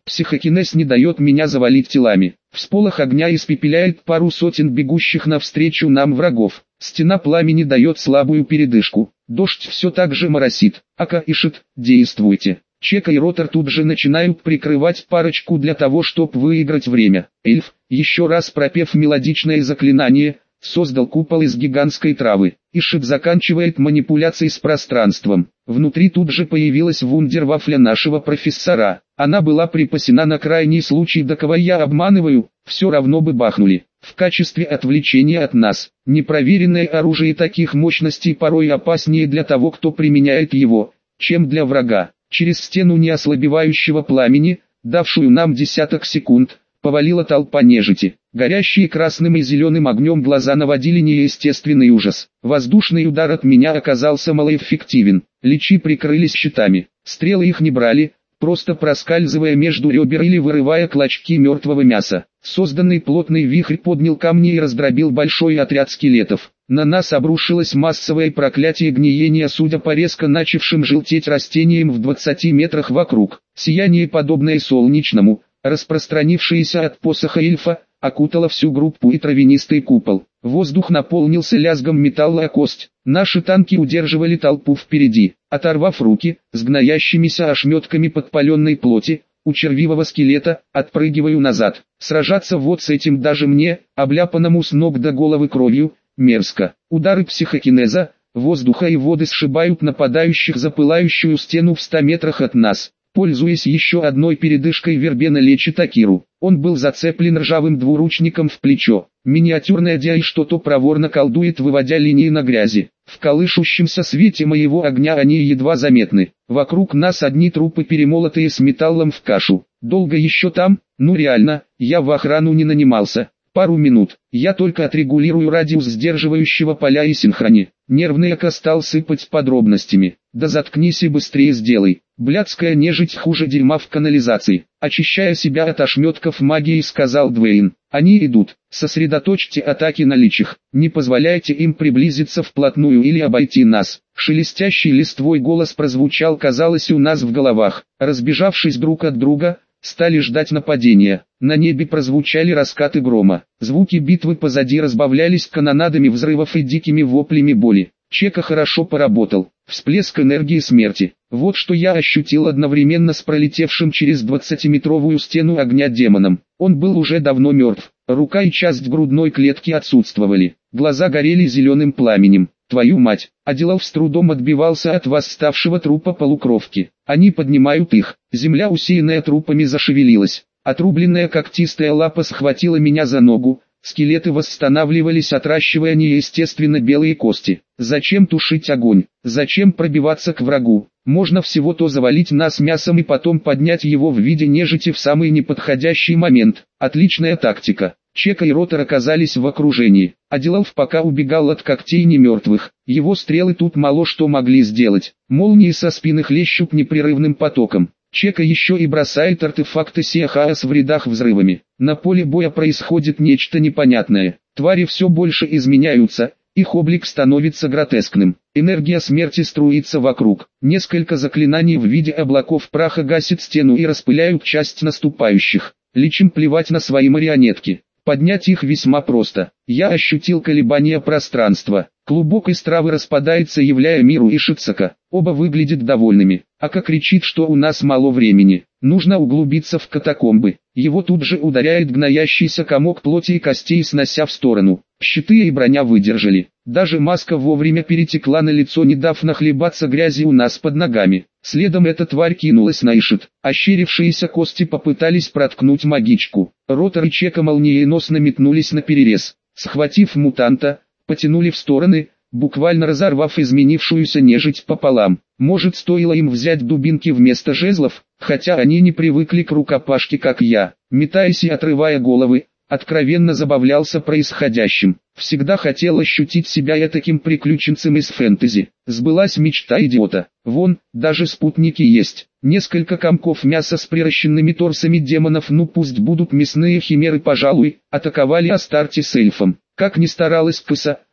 Психокинез не дает меня завалить телами. Всполох огня испепеляет пару сотен бегущих навстречу нам врагов. Стена пламени дает слабую передышку. Дождь все так же моросит. Ака ишит, действуйте. Чека и Ротор тут же начинают прикрывать парочку для того, чтобы выиграть время. Эльф, еще раз пропев мелодичное заклинание, создал купол из гигантской травы. Ишит заканчивает манипуляции с пространством. Внутри тут же появилась вундервафля нашего профессора. Она была припасена на крайний случай, до кого я обманываю, все равно бы бахнули. В качестве отвлечения от нас, непроверенное оружие таких мощностей порой опаснее для того, кто применяет его, чем для врага. Через стену неослабевающего пламени, давшую нам десяток секунд, повалила толпа нежити. Горящие красным и зеленым огнем глаза наводили неестественный ужас. Воздушный удар от меня оказался малоэффективен. Личи прикрылись щитами. Стрелы их не брали, просто проскальзывая между ребер или вырывая клочки мертвого мяса. Созданный плотный вихрь поднял камни и раздробил большой отряд скелетов. На нас обрушилось массовое проклятие гниения, судя по резко начавшим желтеть растениям в двадцати метрах вокруг. Сияние, подобное солнечному, распространившееся от посоха эльфа, окутало всю группу и травянистый купол. Воздух наполнился лязгом металла о кость. Наши танки удерживали толпу впереди. Оторвав руки, с гноящимися ошметками подпаленной плоти, у червивого скелета, отпрыгиваю назад. Сражаться вот с этим даже мне, обляпанному с ног до головы кровью, мерзко. Удары психокинеза, воздуха и воды сшибают нападающих за пылающую стену в ста метрах от нас. Пользуясь еще одной передышкой, Вербена лечит Акиру. Он был зацеплен ржавым двуручником в плечо. Миниатюрная Диай что-то проворно колдует, выводя линии на грязи. В колышущемся свете моего огня они едва заметны. Вокруг нас одни трупы, перемолотые с металлом в кашу. Долго еще там? Ну реально, я в охрану не нанимался. Пару минут. Я только отрегулирую радиус сдерживающего поля и синхрони. Нервный эко стал сыпать подробностями. Да заткнись и быстрее сделай. Блядская нежить хуже дерьма в канализации. Очищая себя от ошметков магии, сказал Двейн. Они идут. Сосредоточьте атаки на личах. Не позволяйте им приблизиться вплотную или обойти нас. Шелестящий листвой голос прозвучал, казалось, у нас в головах. Разбежавшись друг от друга, стали ждать нападения. На небе прозвучали раскаты грома. Звуки битвы позади разбавлялись канонадами взрывов и дикими воплями боли. Чека хорошо поработал. Всплеск энергии смерти. Вот что я ощутил одновременно с пролетевшим через двадцатиметровую стену огня демоном. Он был уже давно мертв. Рука и часть грудной клетки отсутствовали. Глаза горели зеленым пламенем. Твою мать! Адилов с трудом отбивался от восставшего трупа полукровки. Они поднимают их. Земля, усеянная трупами, зашевелилась. Отрубленная когтистая лапа схватила меня за ногу. Скелеты восстанавливались, отращивая неестественно белые кости. Зачем тушить огонь? Зачем пробиваться к врагу? Можно всего-то завалить нас мясом и потом поднять его в виде нежити в самый неподходящий момент. Отличная тактика. Чека и Ротор оказались в окружении. Адилов пока убегал от когтей немертвых. Его стрелы тут мало что могли сделать. Молнии со спины хлещут непрерывным потоком. Чека еще и бросает артефакты Сиахаас в рядах взрывами. На поле боя происходит нечто непонятное. Твари все больше изменяются, их облик становится гротескным. Энергия смерти струится вокруг. Несколько заклинаний в виде облаков праха гасит стену и распыляют часть наступающих. Личим плевать на свои марионетки. Поднять их весьма просто. Я ощутил колебания пространства. Клубок из травы распадается, являя миру и Шицака. Оба выглядят довольными. Ака кричит, что у нас мало времени. Нужно углубиться в катакомбы. Его тут же ударяет гноящийся комок плоти и костей, снося в сторону. Щиты и броня выдержали. Даже маска вовремя перетекла на лицо, не дав нахлебаться грязи у нас под ногами. Следом эта тварь кинулась на Ишит. Ощерившиеся кости попытались проткнуть магичку. Ротор и Чека молниеносно метнулись наперерез. Схватив мутанта, потянули в стороны, буквально разорвав изменившуюся нежить пополам. Может, стоило им взять дубинки вместо жезлов, хотя они не привыкли к рукопашке, как я. Метаясь и отрывая головы, откровенно забавлялся происходящим. Всегда хотел ощутить себя этаким приключенцем из фэнтези. Сбылась мечта идиота. Вон, даже спутники есть. Несколько комков мяса с приращенными торсами демонов, ну пусть будут мясные химеры, пожалуй, атаковали Астарти с эльфом. Как ни старалась Кыса,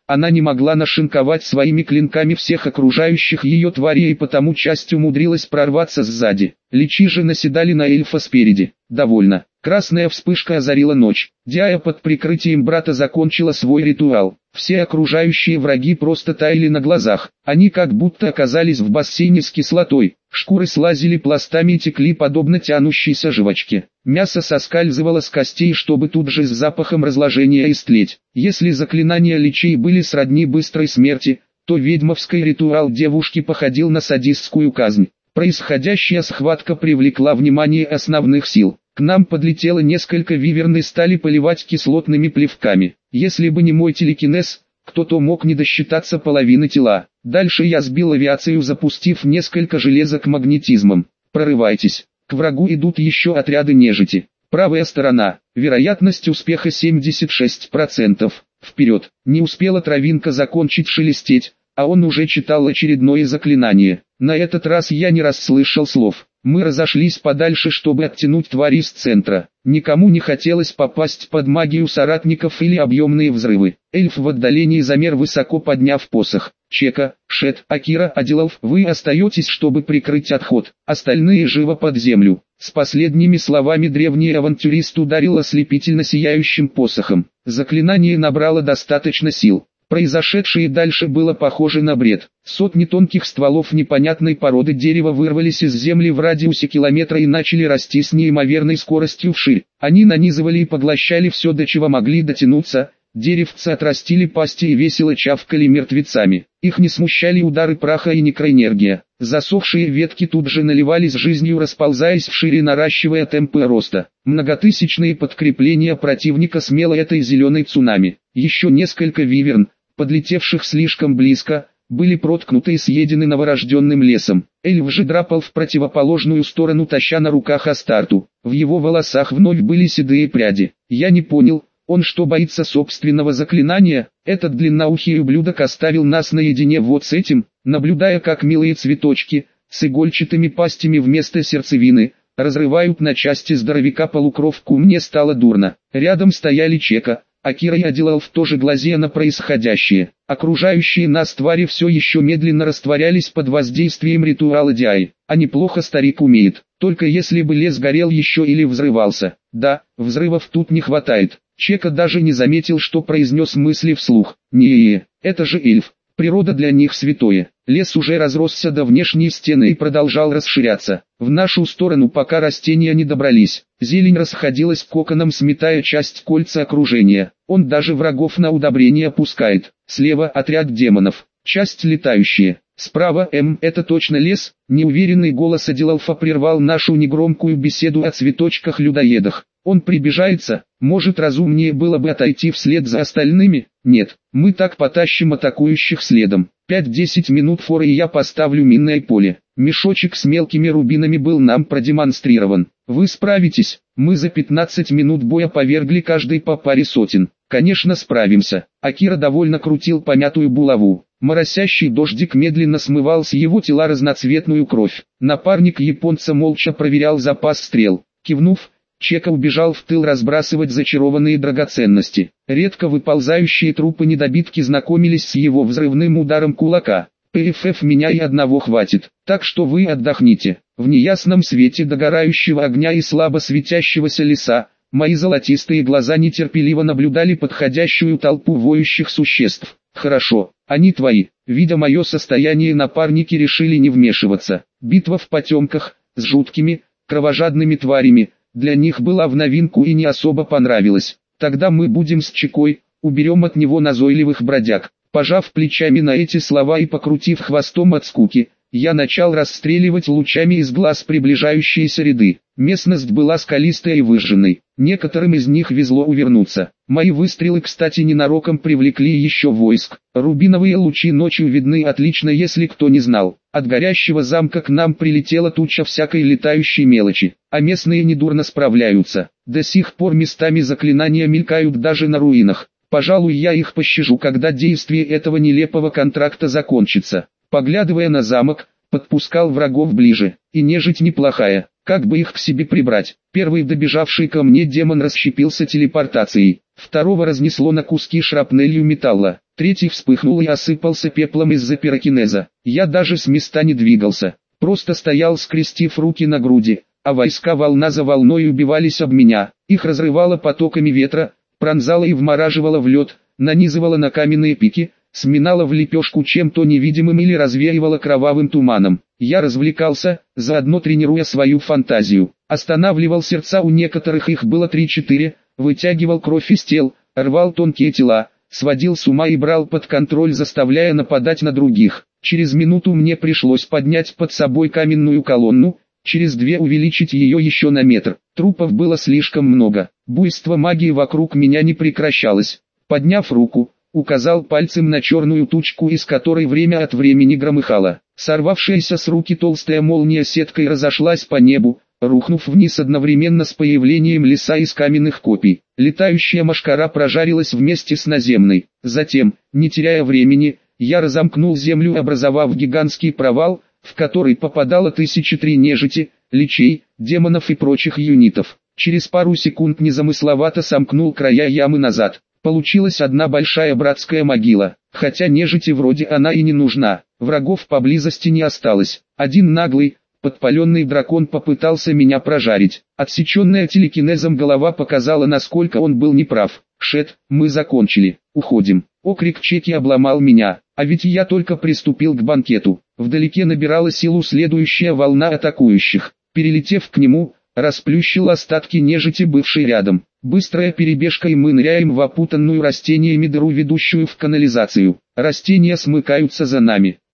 Она не могла нашинковать своими клинками всех окружающих ее тварей и потому часть умудрилась прорваться сзади. Личи же наседали на эльфа спереди. Довольно. Красная вспышка озарила ночь. Диая под прикрытием брата закончила свой ритуал. Все окружающие враги просто таяли на глазах. Они как будто оказались в бассейне с кислотой. Шкуры слазили пластами и текли подобно тянущейся жвачке. Мясо соскальзывало с костей, чтобы тут же с запахом разложения истлеть. Если заклинания личей были сродни быстрой смерти, то ведьмовский ритуал девушки походил на садистскую казнь. Происходящая схватка привлекла внимание основных сил. К нам подлетело несколько виверн и стали поливать кислотными плевками. Если бы не мой телекинез, кто-то мог не досчитаться половины тела. Дальше я сбил авиацию, запустив несколько железок магнетизмом. Прорывайтесь. К врагу идут еще отряды нежити. Правая сторона. Вероятность успеха семьдесят шесть процентов. Вперед. Не успела травинка закончить шелестеть, а он уже читал очередное заклинание. На этот раз я не расслышал слов. Мы разошлись подальше, чтобы оттянуть твари из центра. Никому не хотелось попасть под магию соратников или объемные взрывы. Эльф в отдалении замер, высоко подняв посох. Чека, Шет, Акира, Адилов, вы остаетесь, чтобы прикрыть отход. Остальные живо под землю. С последними словами древний авантюрист ударил ослепительно сияющим посохом. Заклинание набрало достаточно сил. Произошедшее дальше было похоже на бред. Сотни тонких стволов непонятной породы дерева вырвались из земли в радиусе километра и начали расти с неимоверной скоростью вширь. Они нанизывали и поглощали все, до чего могли дотянуться. Деревца отрастили пасти и весело чавкали мертвецами. Их не смущали удары праха и некроэнергия. Засохшие ветки тут же наливались жизнью, расползаясь вширь и наращивая темпы роста. Многотысячные подкрепления противника смело этой зеленой цунами. Еще несколько виверн, подлетевших слишком близко, были проткнуты и съедены новорожденным лесом. Эльф же драпал в противоположную сторону, таща на руках Астарту. В его волосах вновь были седые пряди. Я не понял, он что, боится собственного заклинания? Этот длинноухий ублюдок оставил нас наедине вот с этим, наблюдая, как милые цветочки, с игольчатыми пастями вместо сердцевины, разрывают на части здоровяка-полукровку. Мне стало дурно. Рядом стояли Чека, Акира и Адилов, тоже глазея на происходящее. Окружающие нас твари все еще медленно растворялись под воздействием ритуала Диаи. А неплохо старик умеет, только если бы лес горел еще или взрывался. Да, взрывов тут не хватает. Чека даже не заметил, что произнес мысли вслух. Не, это же эльф. Природа для них святое. Лес уже разросся до внешней стены и продолжал расширяться. В нашу сторону пока растения не добрались. Зелень расходилась коконом, сметая часть кольца окружения. Он даже врагов на удобрение пускает. Слева отряд демонов. Часть летающие. Справа, М, это точно лес? Неуверенный голос Адилалфа прервал нашу негромкую беседу о цветочках-людоедах. Он приближается, может, разумнее было бы отойти вслед за остальными? Нет, мы так потащим атакующих следом. пять-десять минут форы и я поставлю минное поле. Мешочек с мелкими рубинами был нам продемонстрирован. Вы справитесь? Мы за пятнадцать минут боя повергли каждый по паре сотен. Конечно, справимся. Акира довольно крутил помятую булаву. Моросящий дождик медленно смывал с его тела разноцветную кровь. Напарник японца молча проверял запас стрел. Кивнув, Чека убежал в тыл разбрасывать зачарованные драгоценности. Редко выползающие трупы недобитки знакомились с его взрывным ударом кулака. ПФФ меня и одного хватит, так что вы отдохните. В неясном свете догорающего огня и слабо светящегося леса, мои золотистые глаза нетерпеливо наблюдали подходящую толпу воющих существ. Хорошо, они твои. Видя мое состояние, напарники решили не вмешиваться. Битва в потемках, с жуткими, кровожадными тварями, для них была в новинку и не особо понравилась. Тогда мы будем с Чекой, уберем от него назойливых бродяг. Пожав плечами на эти слова и покрутив хвостом от скуки, я начал расстреливать лучами из глаз приближающиеся ряды. Местность была скалистая и выжженной. Некоторым из них везло увернуться. Мои выстрелы, кстати, ненароком привлекли еще войск. Рубиновые лучи ночью видны отлично, если кто не знал. От горящего замка к нам прилетела туча всякой летающей мелочи, а местные недурно справляются. До сих пор местами заклинания мелькают даже на руинах. Пожалуй, я их пощажу, когда действие этого нелепого контракта закончится. Поглядывая на замок, подпускал врагов ближе. И нежить неплохая, как бы их к себе прибрать. Первый добежавший ко мне демон расщепился телепортацией. Второго разнесло на куски шрапнелью металла. Третий вспыхнул и осыпался пеплом из-за пирокинеза. Я даже с места не двигался, просто стоял, скрестив руки на груди, а войска волна за волной убивались об меня. Их разрывало потоками ветра, пронзало и вмораживало в лед, нанизывало на каменные пики, сминало в лепешку чем-то невидимым или развеивало кровавым туманом. Я развлекался, заодно тренируя свою фантазию. Останавливал сердца, у некоторых их было три-четыре, вытягивал кровь из тел, рвал тонкие тела, сводил с ума и брал под контроль, заставляя нападать на других. Через минуту мне пришлось поднять под собой каменную колонну, через две увеличить ее еще на метр. Трупов было слишком много, буйство магии вокруг меня не прекращалось. Подняв руку, указал пальцем на черную тучку, из которой время от времени громыхало. Сорвавшаяся с руки толстая молния сеткой разошлась по небу, рухнув вниз одновременно с появлением леса из каменных копий. Летающая мошкара прожарилась вместе с наземной. Затем, не теряя времени, я разомкнул землю, образовав гигантский провал, в который попадало тысячи три нежити, личей, демонов и прочих юнитов. Через пару секунд незамысловато сомкнул края ямы назад. Получилась одна большая братская могила, хотя нежити вроде она и не нужна. Врагов поблизости не осталось. Один наглый, подпаленный дракон попытался меня прожарить. Отсеченная телекинезом голова показала, насколько он был неправ. «Шет, мы закончили, уходим». Окрик Чеки обломал меня, а ведь я только приступил к банкету. Вдалеке набирала силу следующая волна атакующих. Перелетев к нему, расплющил остатки нежити, бывшей рядом. Быстрая перебежка, и мы ныряем в опутанную растениями дыру, ведущую в канализацию. Растения смыкаются за нами.